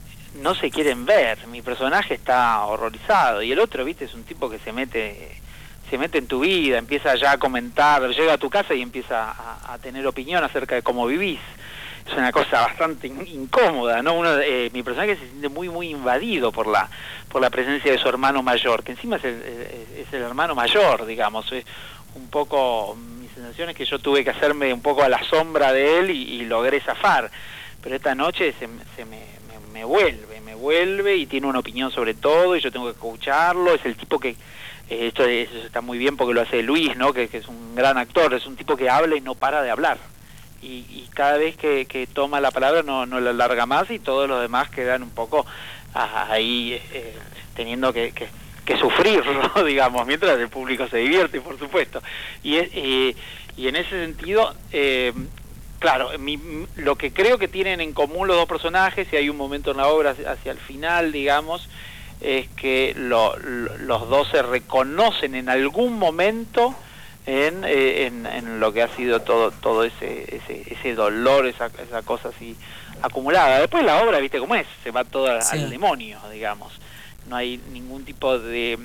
no se quieren ver. Mi personaje está horrorizado y el otro, viste, es un tipo que se mete se mete en tu vida, empieza ya a comentar, llega a tu casa y empieza a, a tener opinión acerca de cómo vivís. Es una cosa bastante in, incómoda, ¿no? Uno, eh, mi personaje se siente muy muy invadido por la por la presencia de su hermano mayor, que encima es el, es el hermano mayor, digamos. Es un poco, mi sensación es que yo tuve que hacerme un poco a la sombra de él y, y logré zafar, pero esta noche se, se me, me, me vuelve, me vuelve y tiene una opinión sobre todo y yo tengo que escucharlo. Es el tipo que, eh, esto eso está muy bien porque lo hace Luis, ¿no? Que, que es un gran actor, es un tipo que habla y no para de hablar. Y, y cada vez que, que toma la palabra no, no la larga más y todos los demás quedan un poco ah, ahí eh, teniendo que, que, que sufrirlo, digamos, mientras el público se divierte, por supuesto. Y, es, eh, y en ese sentido, eh, claro, mi, lo que creo que tienen en común los dos personajes, y hay un momento en la obra hacia el final, digamos, es que lo, lo, los dos se reconocen en algún momento En, eh, en, en lo que ha sido todo todo ese ese, ese dolor, esa, esa cosa así acumulada. Después la obra, viste cómo es, se va todo al, sí. al demonio, digamos. No hay ningún tipo de...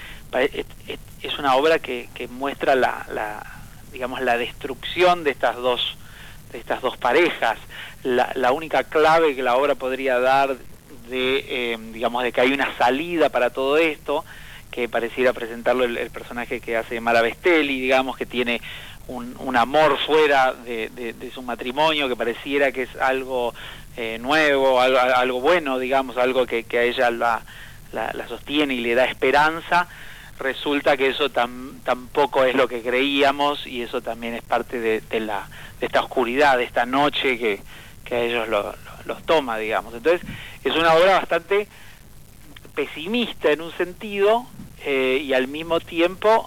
Es, es, es una obra que, que muestra la, la digamos la destrucción de estas dos de estas dos parejas. La, la única clave que la obra podría dar de eh, digamos de que hay una salida para todo esto, que pareciera presentarlo el, el personaje que hace Mara Bestelli, digamos, que tiene un, un amor fuera de, de, de su matrimonio, que pareciera que es algo eh, nuevo, algo, algo bueno, digamos, algo que, que a ella la, la, la sostiene y le da esperanza. Resulta que eso tam, tampoco es lo que creíamos, y eso también es parte de, de, la, de esta oscuridad, de esta noche que, que a ellos lo, lo, los toma, digamos. Entonces, es una obra bastante pesimista en un sentido, eh, y al mismo tiempo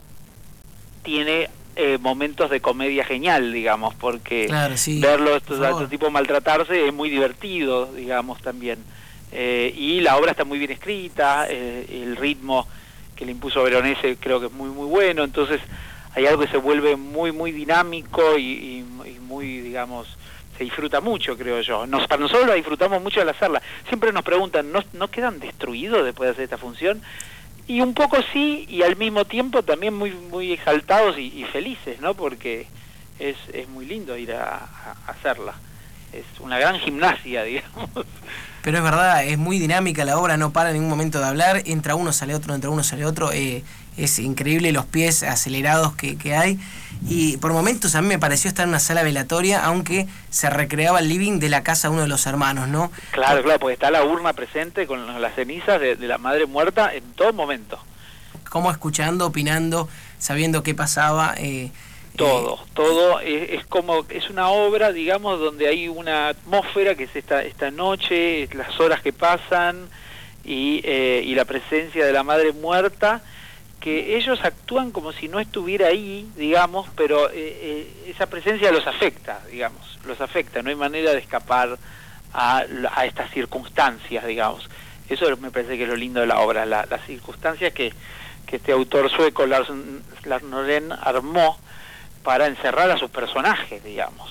tiene eh, momentos de comedia genial, digamos, porque claro, sí, verlo a estos, estos tipos maltratarse es muy divertido, digamos, también. Eh, y la obra está muy bien escrita, eh, el ritmo que le impuso Veronese creo que es muy muy bueno, entonces hay algo que se vuelve muy muy dinámico y, y, y muy, digamos, se disfruta mucho, creo yo. Nos, para nosotros la disfrutamos mucho al hacerla. Siempre nos preguntan, ¿no, ¿no quedan destruidos después de hacer esta función? Y un poco sí, y al mismo tiempo también muy muy exaltados y, y felices, ¿no? Porque es, es muy lindo ir a, a hacerla. Es una gran gimnasia, digamos. Pero es verdad, es muy dinámica la obra, no para en ningún momento de hablar, entra uno, sale otro, entra uno, sale otro, eh, es increíble los pies acelerados que, que hay, y por momentos a mí me pareció estar en una sala velatoria, aunque se recreaba el living de la casa de uno de los hermanos, ¿no? Claro, claro, porque está la urna presente con las cenizas de, de la madre muerta en todo momento. Como escuchando, opinando, sabiendo qué pasaba... Eh, Todo, eh, todo es, es como, es una obra, digamos, donde hay una atmósfera que es esta esta noche, las horas que pasan y, eh, y la presencia de la madre muerta, que ellos actúan como si no estuviera ahí, digamos, pero eh, eh, esa presencia los afecta, digamos, los afecta, no hay manera de escapar a, a estas circunstancias, digamos. Eso me parece que es lo lindo de la obra, la, las circunstancias que que este autor sueco, Lars, Lars Norén, armó para encerrar a sus personajes, digamos.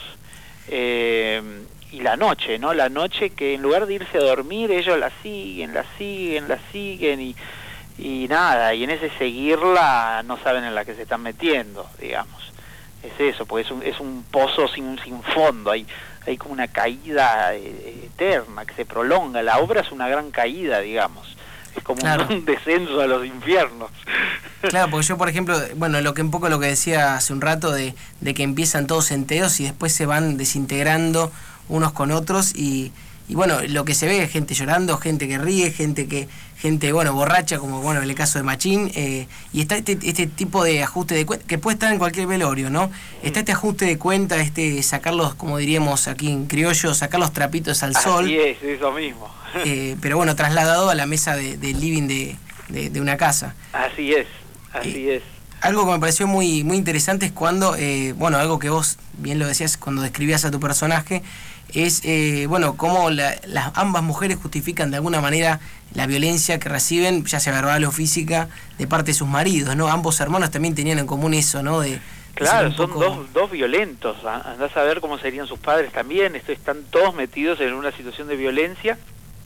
Eh, y la noche, ¿no? La noche que en lugar de irse a dormir, ellos la siguen, la siguen, la siguen y, y nada, y en ese seguirla no saben en la que se están metiendo, digamos. Es eso, porque es un, es un pozo sin, sin fondo, hay, hay como una caída eh, eterna que se prolonga. La obra es una gran caída, digamos. Es como claro. un descenso a los infiernos. Claro, porque yo, por ejemplo, bueno, lo que un poco lo que decía hace un rato de, de que empiezan todos enteros y después se van desintegrando unos con otros y, y bueno, lo que se ve es gente llorando, gente que ríe, gente que gente, bueno, borracha, como bueno en el caso de Machín, eh, y está este, este tipo de ajuste de cuenta, que puede estar en cualquier velorio, ¿no? Está este ajuste de cuenta, este sacarlos, como diríamos aquí en criollo, sacar los trapitos al sol. Así es, eso mismo. Eh, pero bueno, trasladado a la mesa de, del living de, de, de una casa. Así es, así eh, es. Algo que me pareció muy, muy interesante es cuando, eh, bueno, algo que vos bien lo decías cuando describías a tu personaje, es, eh, bueno, cómo la, las ambas mujeres justifican de alguna manera la violencia que reciben, ya sea verbal o física, de parte de sus maridos, ¿no? Ambos hermanos también tenían en común eso, ¿no? De, claro, de son poco... dos, dos violentos, andás a ver cómo serían sus padres también, esto, están todos metidos en una situación de violencia.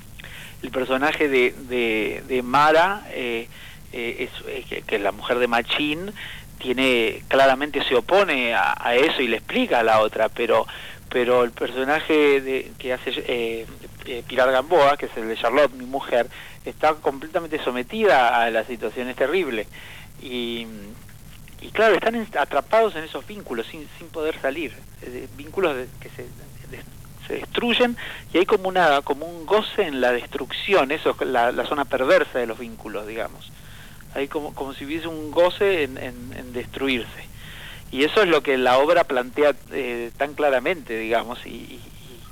El personaje de, de, de Mara, eh, eh, es, es, que es la mujer de Machín, tiene claramente se opone a, a eso y le explica a la otra, pero pero el personaje de, que hace eh, eh, Pilar Gamboa, que es el de Charlotte, mi mujer, está completamente sometida a la situación, es terrible. Y, y claro, están en, atrapados en esos vínculos sin, sin poder salir, eh, vínculos de, que se, de, se destruyen y hay como una como un goce en la destrucción, eso es la, la zona perversa de los vínculos, digamos. Hay como, como si hubiese un goce en, en, en destruirse. Y eso es lo que la obra plantea eh, tan claramente, digamos, y, y,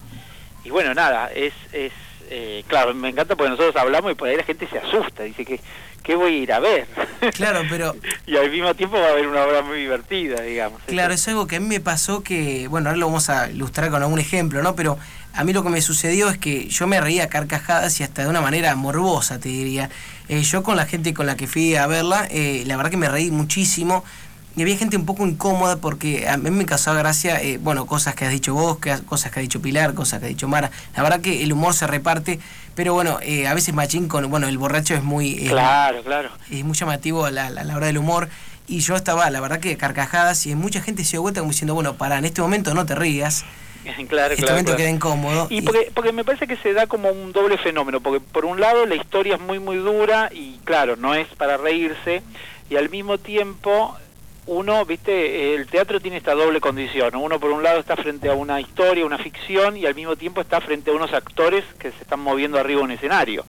y bueno, nada, es, es eh, claro, me encanta porque nosotros hablamos y por ahí la gente se asusta, dice que ¿qué voy a ir a ver? Claro, pero... y al mismo tiempo va a haber una obra muy divertida, digamos. Claro, es algo que a mí me pasó que, bueno, ahora lo vamos a ilustrar con algún ejemplo, ¿no? Pero a mí lo que me sucedió es que yo me reía a carcajadas y hasta de una manera morbosa, te diría. Eh, yo con la gente con la que fui a verla, eh, la verdad que me reí muchísimo. Y había gente un poco incómoda porque a mí me causaba gracia, eh, bueno, cosas que has dicho vos, que, cosas que ha dicho Pilar, cosas que ha dicho Mara. La verdad que el humor se reparte, pero bueno, eh, a veces Machín con, bueno, el borracho es muy... Eh, claro, claro. Es muy llamativo a la, a la hora del humor. Y yo estaba, la verdad que carcajadas y mucha gente se dio vuelta como diciendo, bueno, para, en este momento no te rías. Claro, este claro, momento claro. queda incómodo. Y porque, porque me parece que se da como un doble fenómeno, porque por un lado la historia es muy, muy dura y claro, no es para reírse, y al mismo tiempo... uno, viste, el teatro tiene esta doble condición. Uno por un lado está frente a una historia, una ficción, y al mismo tiempo está frente a unos actores que se están moviendo arriba de un escenario.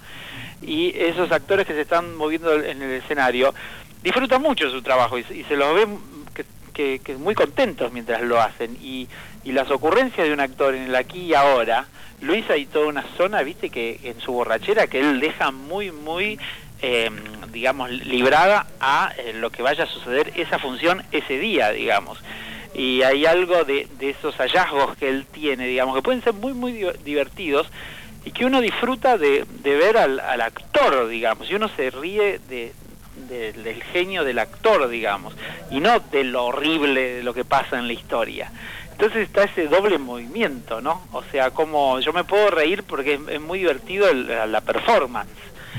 Y esos actores que se están moviendo en el escenario disfrutan mucho de su trabajo y, y se los ven que, que, que muy contentos mientras lo hacen. Y, y las ocurrencias de un actor en el aquí y ahora, Luis hay toda una zona, viste, que en su borrachera que él deja muy, muy... Eh, digamos, librada a eh, lo que vaya a suceder esa función ese día, digamos. Y hay algo de, de esos hallazgos que él tiene, digamos, que pueden ser muy, muy divertidos y que uno disfruta de, de ver al, al actor, digamos, y uno se ríe de, de, del genio del actor, digamos, y no de lo horrible de lo que pasa en la historia. Entonces está ese doble movimiento, ¿no? O sea, como yo me puedo reír porque es, es muy divertido el, la performance.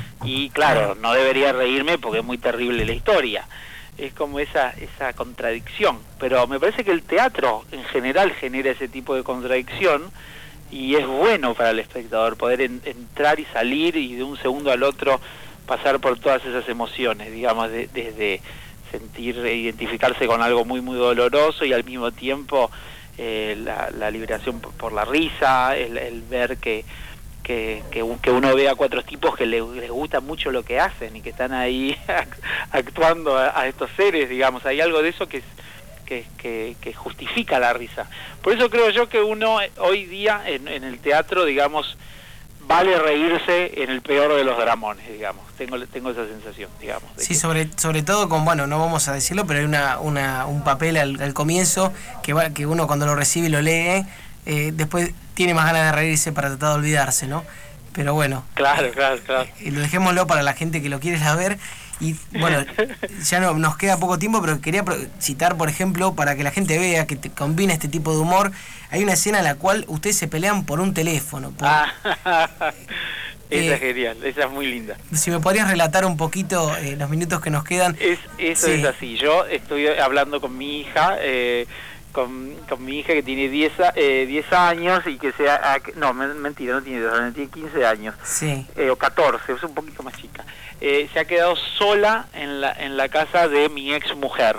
Y claro, no debería reírme porque es muy terrible la historia. Es como esa esa contradicción. Pero me parece que el teatro en general genera ese tipo de contradicción y es bueno para el espectador poder en, entrar y salir y de un segundo al otro pasar por todas esas emociones, digamos, de, desde sentir, identificarse con algo muy, muy doloroso y al mismo tiempo eh, la, la liberación por, por la risa, el, el ver que... Que, que, que uno ve a cuatro tipos que les, les gusta mucho lo que hacen y que están ahí actuando a, a estos seres, digamos, hay algo de eso que, que, que, que justifica la risa. Por eso creo yo que uno hoy día en, en el teatro, digamos, vale reírse en el peor de los dramones, digamos, tengo tengo esa sensación, digamos. Sí, que... sobre sobre todo con, bueno, no vamos a decirlo, pero hay una, una un papel al, al comienzo que, va, que uno cuando lo recibe y lo lee, eh, después tiene más ganas de reírse para tratar de olvidarse, ¿no? Pero bueno. Claro, claro, claro. Eh, lo dejémoslo para la gente que lo quiere ir a ver. Y bueno, ya no, nos queda poco tiempo, pero quería citar, por ejemplo, para que la gente vea que te combina este tipo de humor, hay una escena en la cual ustedes se pelean por un teléfono. Por, ah, esa eh, es genial, esa es muy linda. Si me podrías relatar un poquito eh, los minutos que nos quedan. Es, eso sí. Es así, yo estoy hablando con mi hija, eh, con, con mi hija que tiene diez años y que sea... No, mentira, no tiene diez años, tiene quince años. Sí. Eh, o catorce, es un poquito más chica. Eh, se ha quedado sola en la, en la casa de mi ex mujer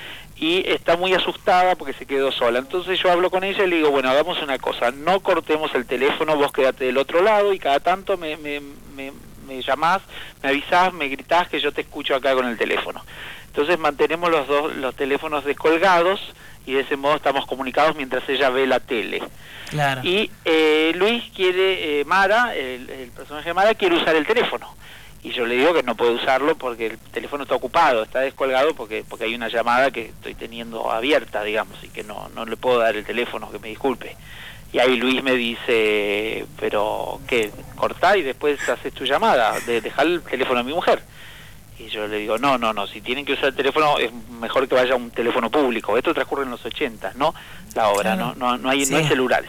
y está muy asustada porque se quedó sola. Entonces yo hablo con ella y le digo, bueno, hagamos una cosa, no cortemos el teléfono, vos quédate del otro lado y cada tanto me, me, me, me llamás, me avisás, me gritás que yo te escucho acá con el teléfono. Entonces mantenemos los dos los teléfonos descolgados y de ese modo estamos comunicados mientras ella ve la tele. Claro. Y eh, Luis quiere, eh, Mara, el, el personaje de Mara, quiere usar el teléfono. Y yo le digo que no puede usarlo porque el teléfono está ocupado, está descolgado porque porque hay una llamada que estoy teniendo abierta, digamos, y que no no le puedo dar el teléfono, que me disculpe. Y ahí Luis me dice, pero ¿qué? Cortá y después haces tu llamada, de dejar el teléfono a mi mujer. Y yo le digo, no, no, no, si tienen que usar el teléfono es mejor que vaya a un teléfono público. Esto transcurre en los ochenta, ¿no? La obra, claro. no, no, no, hay, sí. no hay celulares.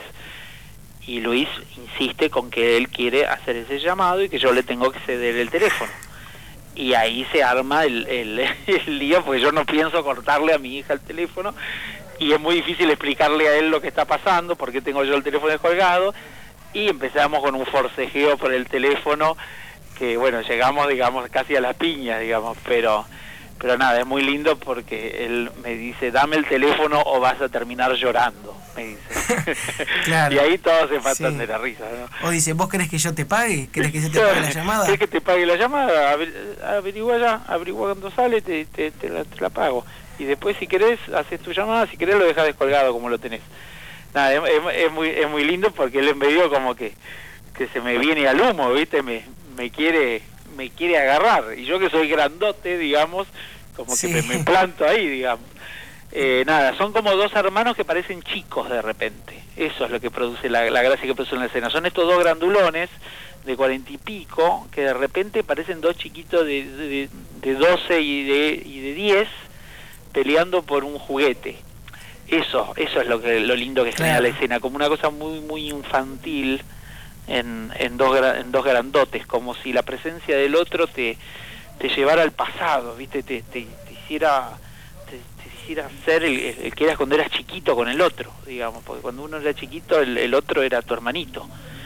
Y Luis insiste con que él quiere hacer ese llamado y que yo le tengo que ceder el teléfono. Y ahí se arma el, el, el lío, porque yo no pienso cortarle a mi hija el teléfono y es muy difícil explicarle a él lo que está pasando, porque tengo yo el teléfono descolgado, y empezamos con un forcejeo por el teléfono que, bueno, llegamos, digamos, casi a las piñas, digamos, pero... Pero nada, es muy lindo porque él me dice, dame el teléfono o vas a terminar llorando, me dice. Claro. Y ahí todos se matan sí. de la risa, ¿no? O dice, ¿vos querés que yo te pague? ¿Querés que yo te pague la llamada? ¿Querés que te pague la llamada? Averigua ya, averigua cuando sale, te, te, te, la, te la pago. Y después, si querés, haces tu llamada, si querés lo dejas descolgado como lo tenés. Nada, es, es, es, muy, es muy lindo porque él en medio como que, que se me viene al humo, ¿viste? Me, me quiere... me quiere agarrar, y yo que soy grandote, digamos, como sí. que me, me planto ahí, digamos. Eh, nada, son como dos hermanos que parecen chicos de repente, eso es lo que produce la, la gracia que produce en la escena, son estos dos grandulones de cuarenta y pico, que de repente parecen dos chiquitos de, de, de doce y de, y de diez, peleando por un juguete. Eso, eso es lo que lo lindo que genera claro. la escena, como una cosa muy, muy infantil, En, en, dos, en dos grandotes, como si la presencia del otro te, te llevara al pasado, ¿viste? Te, te, te hiciera te, te hiciera ser el, el que eras cuando eras chiquito con el otro, digamos, porque cuando uno era chiquito el, el otro era tu hermanito.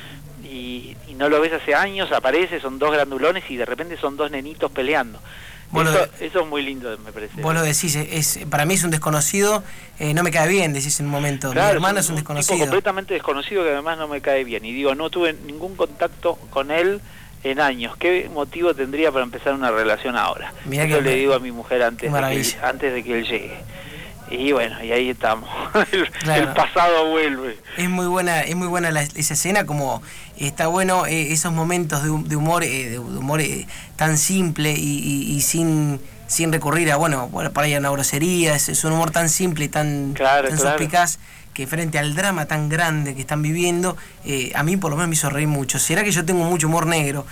Y, y no lo ves hace años, aparece, son dos grandulones y de repente son dos nenitos peleando. Eso, de, eso es muy lindo, me parece. Vos lo decís, es, para mí es un desconocido, eh, no me cae bien, decís en un momento. Claro, mi hermano es un, un desconocido. Tipo completamente desconocido que además no me cae bien. Y digo, no tuve ningún contacto con él en años. ¿Qué motivo tendría para empezar una relación ahora? Mirá Eso que le digo a mi mujer antes de, que, antes de que él llegue. Y bueno, y ahí estamos. el, claro. el pasado vuelve. Es muy buena, es muy buena la, esa escena, como está bueno eh, esos momentos de, de humor, eh, de humor eh, tan simple y, y, y sin sin recurrir a, bueno, para ir a una grosería, es, es un humor tan simple y tan, claro, tan claro. suspicaz, que frente al drama tan grande que están viviendo, eh, a mí por lo menos me hizo reír mucho. ¿Será que yo tengo mucho humor negro?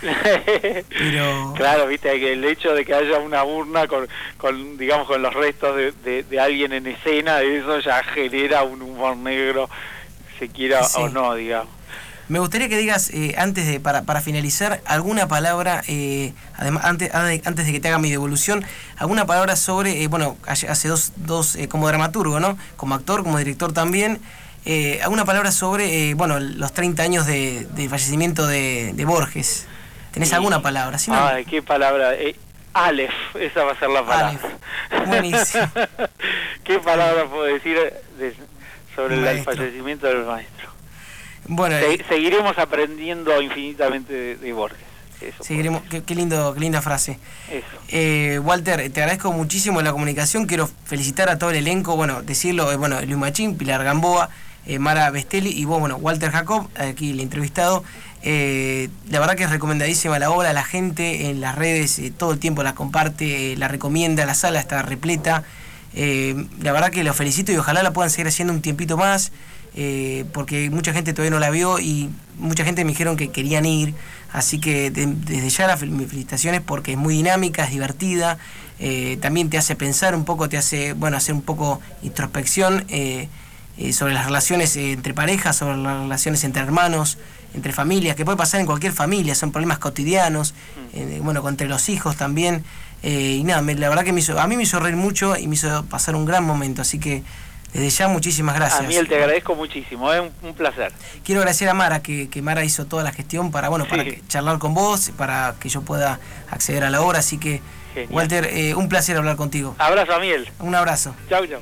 Pero... Claro, viste, que el hecho de que haya una urna con, con digamos, con los restos de, de, de alguien en escena, eso ya genera un humor negro, se quiera sí. o no, digamos. Me gustaría que digas, eh, antes de para, para finalizar, alguna palabra, eh, además antes, antes de que te haga mi devolución, alguna palabra sobre, eh, bueno, hace dos, dos eh, como dramaturgo, ¿no? Como actor, como director también, eh, alguna palabra sobre, eh, bueno, los treinta años de, de fallecimiento de, de Borges. ¿Tenés sí. alguna palabra? ¿Sí, no? Ay, qué palabra. Eh, Aleph, esa va a ser la palabra. Aleph. Buenísimo. ¿Qué palabra puedo decir de, sobre el, el fallecimiento del maestro? Bueno, Se, seguiremos aprendiendo infinitamente de, de Borges. Eso seguiremos, qué, qué lindo, qué linda frase. Eso. Eh, Walter, te agradezco muchísimo la comunicación. Quiero felicitar a todo el elenco, bueno, decirlo, eh, bueno, Luis Machín, Pilar Gamboa, eh, Mara Bestelli y vos, bueno, Walter Jacob, aquí el entrevistado. Eh, la verdad que es recomendadísima la obra, la gente en las redes eh, todo el tiempo la comparte, eh, la recomienda, la sala está repleta. Eh, la verdad que los felicito y ojalá la puedan seguir haciendo un tiempito más. eh, porque mucha gente todavía no la vio y mucha gente me dijeron que querían ir, así que de, desde ya las mis felicitaciones porque es muy dinámica, es divertida, eh, también te hace pensar un poco, te hace, bueno, hacer un poco introspección eh, eh, sobre las relaciones eh, entre parejas, sobre las relaciones entre hermanos, entre familias, que puede pasar en cualquier familia, son problemas cotidianos, eh, bueno, entre los hijos también, eh, y nada, me, la verdad que me hizo, a mí me hizo reír mucho y me hizo pasar un gran momento, así que desde ya muchísimas gracias. A Miel, te agradezco muchísimo, es un, un placer. Quiero agradecer a Mara, que, que Mara hizo toda la gestión para, bueno, sí. para que, charlar con vos, para que yo pueda acceder a la obra, así que, genial. Walter, eh, un placer hablar contigo. Abrazo a Miel. Un abrazo. Chau, chau.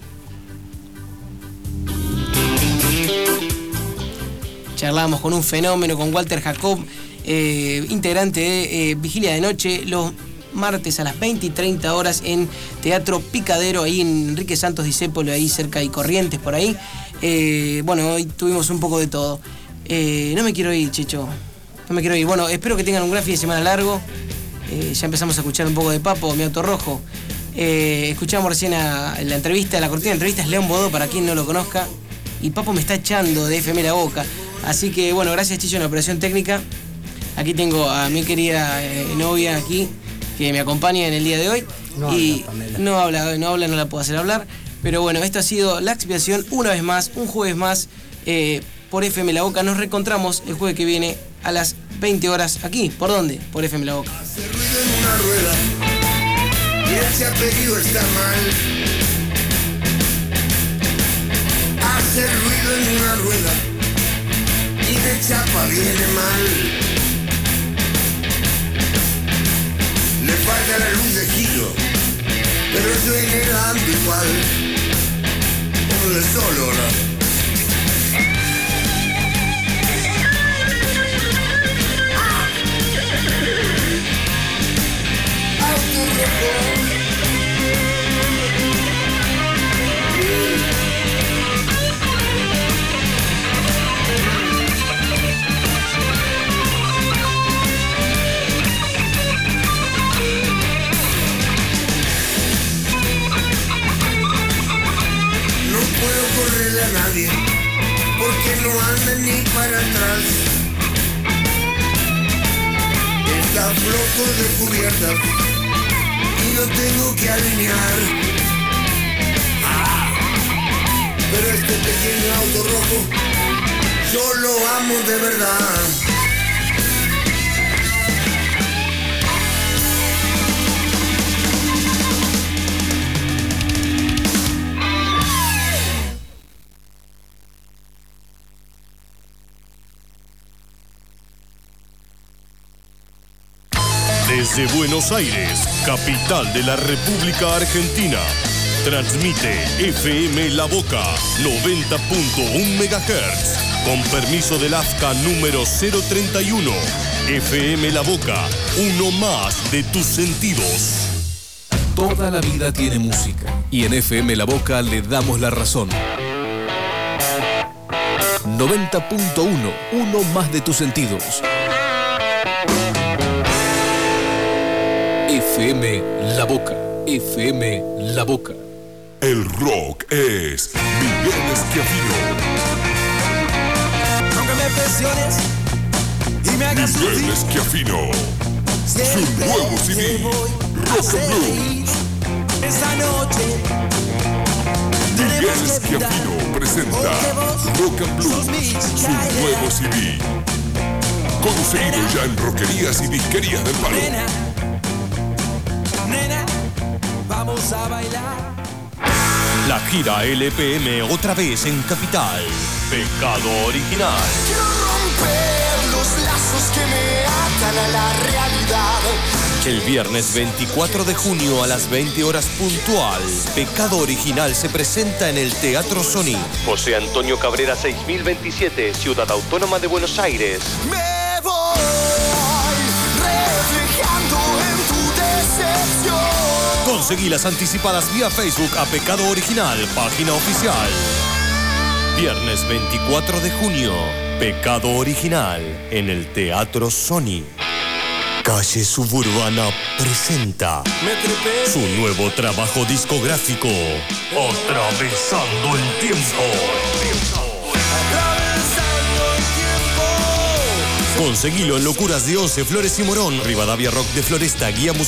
Charlábamos con un fenómeno, con Walter Jacob, eh, integrante de eh, Vigilia de Noche, los martes a las veinte y treinta horas en Teatro Picadero, ahí en Enrique Santos Discépolo, ahí cerca de Corrientes, por ahí. Eh, bueno, hoy tuvimos un poco de todo. Eh, no me quiero ir, Checho, no me quiero ir. Bueno, espero que tengan un gran fin de semana largo. Eh, ya empezamos a escuchar un poco de Papo, Mi Auto Rojo. Eh, escuchamos recién a, la entrevista, la cortina de entrevista es León Bodó, para quien no lo conozca. Y Papo me está echando de F M La Boca. Así que, bueno, gracias, Chicho, en la operación técnica. Aquí tengo a mi querida eh, novia aquí, que me acompaña en el día de hoy. No y habla, no habla, no habla, no la puedo hacer hablar. Pero bueno, esto ha sido La Expiación, una vez más, un jueves más, eh, por F M La Boca. Nos reencontramos el jueves que viene a las veinte horas aquí. ¿Por dónde? Por F M La Boca. Hace ruido en una rueda y ese apellido está mal. Hace ruido en una rueda y de chapa viene mal. Le falta la luz de giro, pero suena helando igual, como de solo, ¿no? Auto rojo. A nadie, porque no anda ni para atrás. Está flojo de cubiertas y lo tengo que alinear. Ah, pero este pequeño auto rojo yo lo amo de verdad. Desde Buenos Aires, capital de la República Argentina, transmite F M La Boca noventa punto uno megahertz, con permiso del A F C A número cero treinta y uno. F M La Boca, uno más de tus sentidos. Toda la vida tiene música y en F M La Boca le damos la razón. noventa punto uno, uno más de tus sentidos. F M La Boca, F M La Boca. El rock es Miguel Schiaffino. Aunque me presiones y me hagas Miguel Schiaffino. Su nuevo C D, Rock and Blues. Esta noche Miguel Schiaffino presenta Rock and Blues, su nuevo C D. Conseguido ya en roquerías y disquerías del palo. Nena, vamos a bailar. La gira L P M otra vez en Capital. Pecado Original. Quiero romper los lazos que me atan a la realidad. El viernes veinticuatro de junio a las veinte horas puntual, Pecado Original se presenta en el Teatro Sony. José Antonio Cabrera seis mil veintisiete, Ciudad Autónoma de Buenos Aires. Me voy reflejando en tu decepción. Conseguí las anticipadas vía Facebook a Pecado Original, página oficial. Viernes veinticuatro de junio, Pecado Original en el Teatro Sony. Calle Suburbana presenta su nuevo trabajo discográfico, Atravesando el Tiempo. Conseguilo en Locuras de Once, Flores y Morón. Rivadavia Rock de Floresta, guía musical.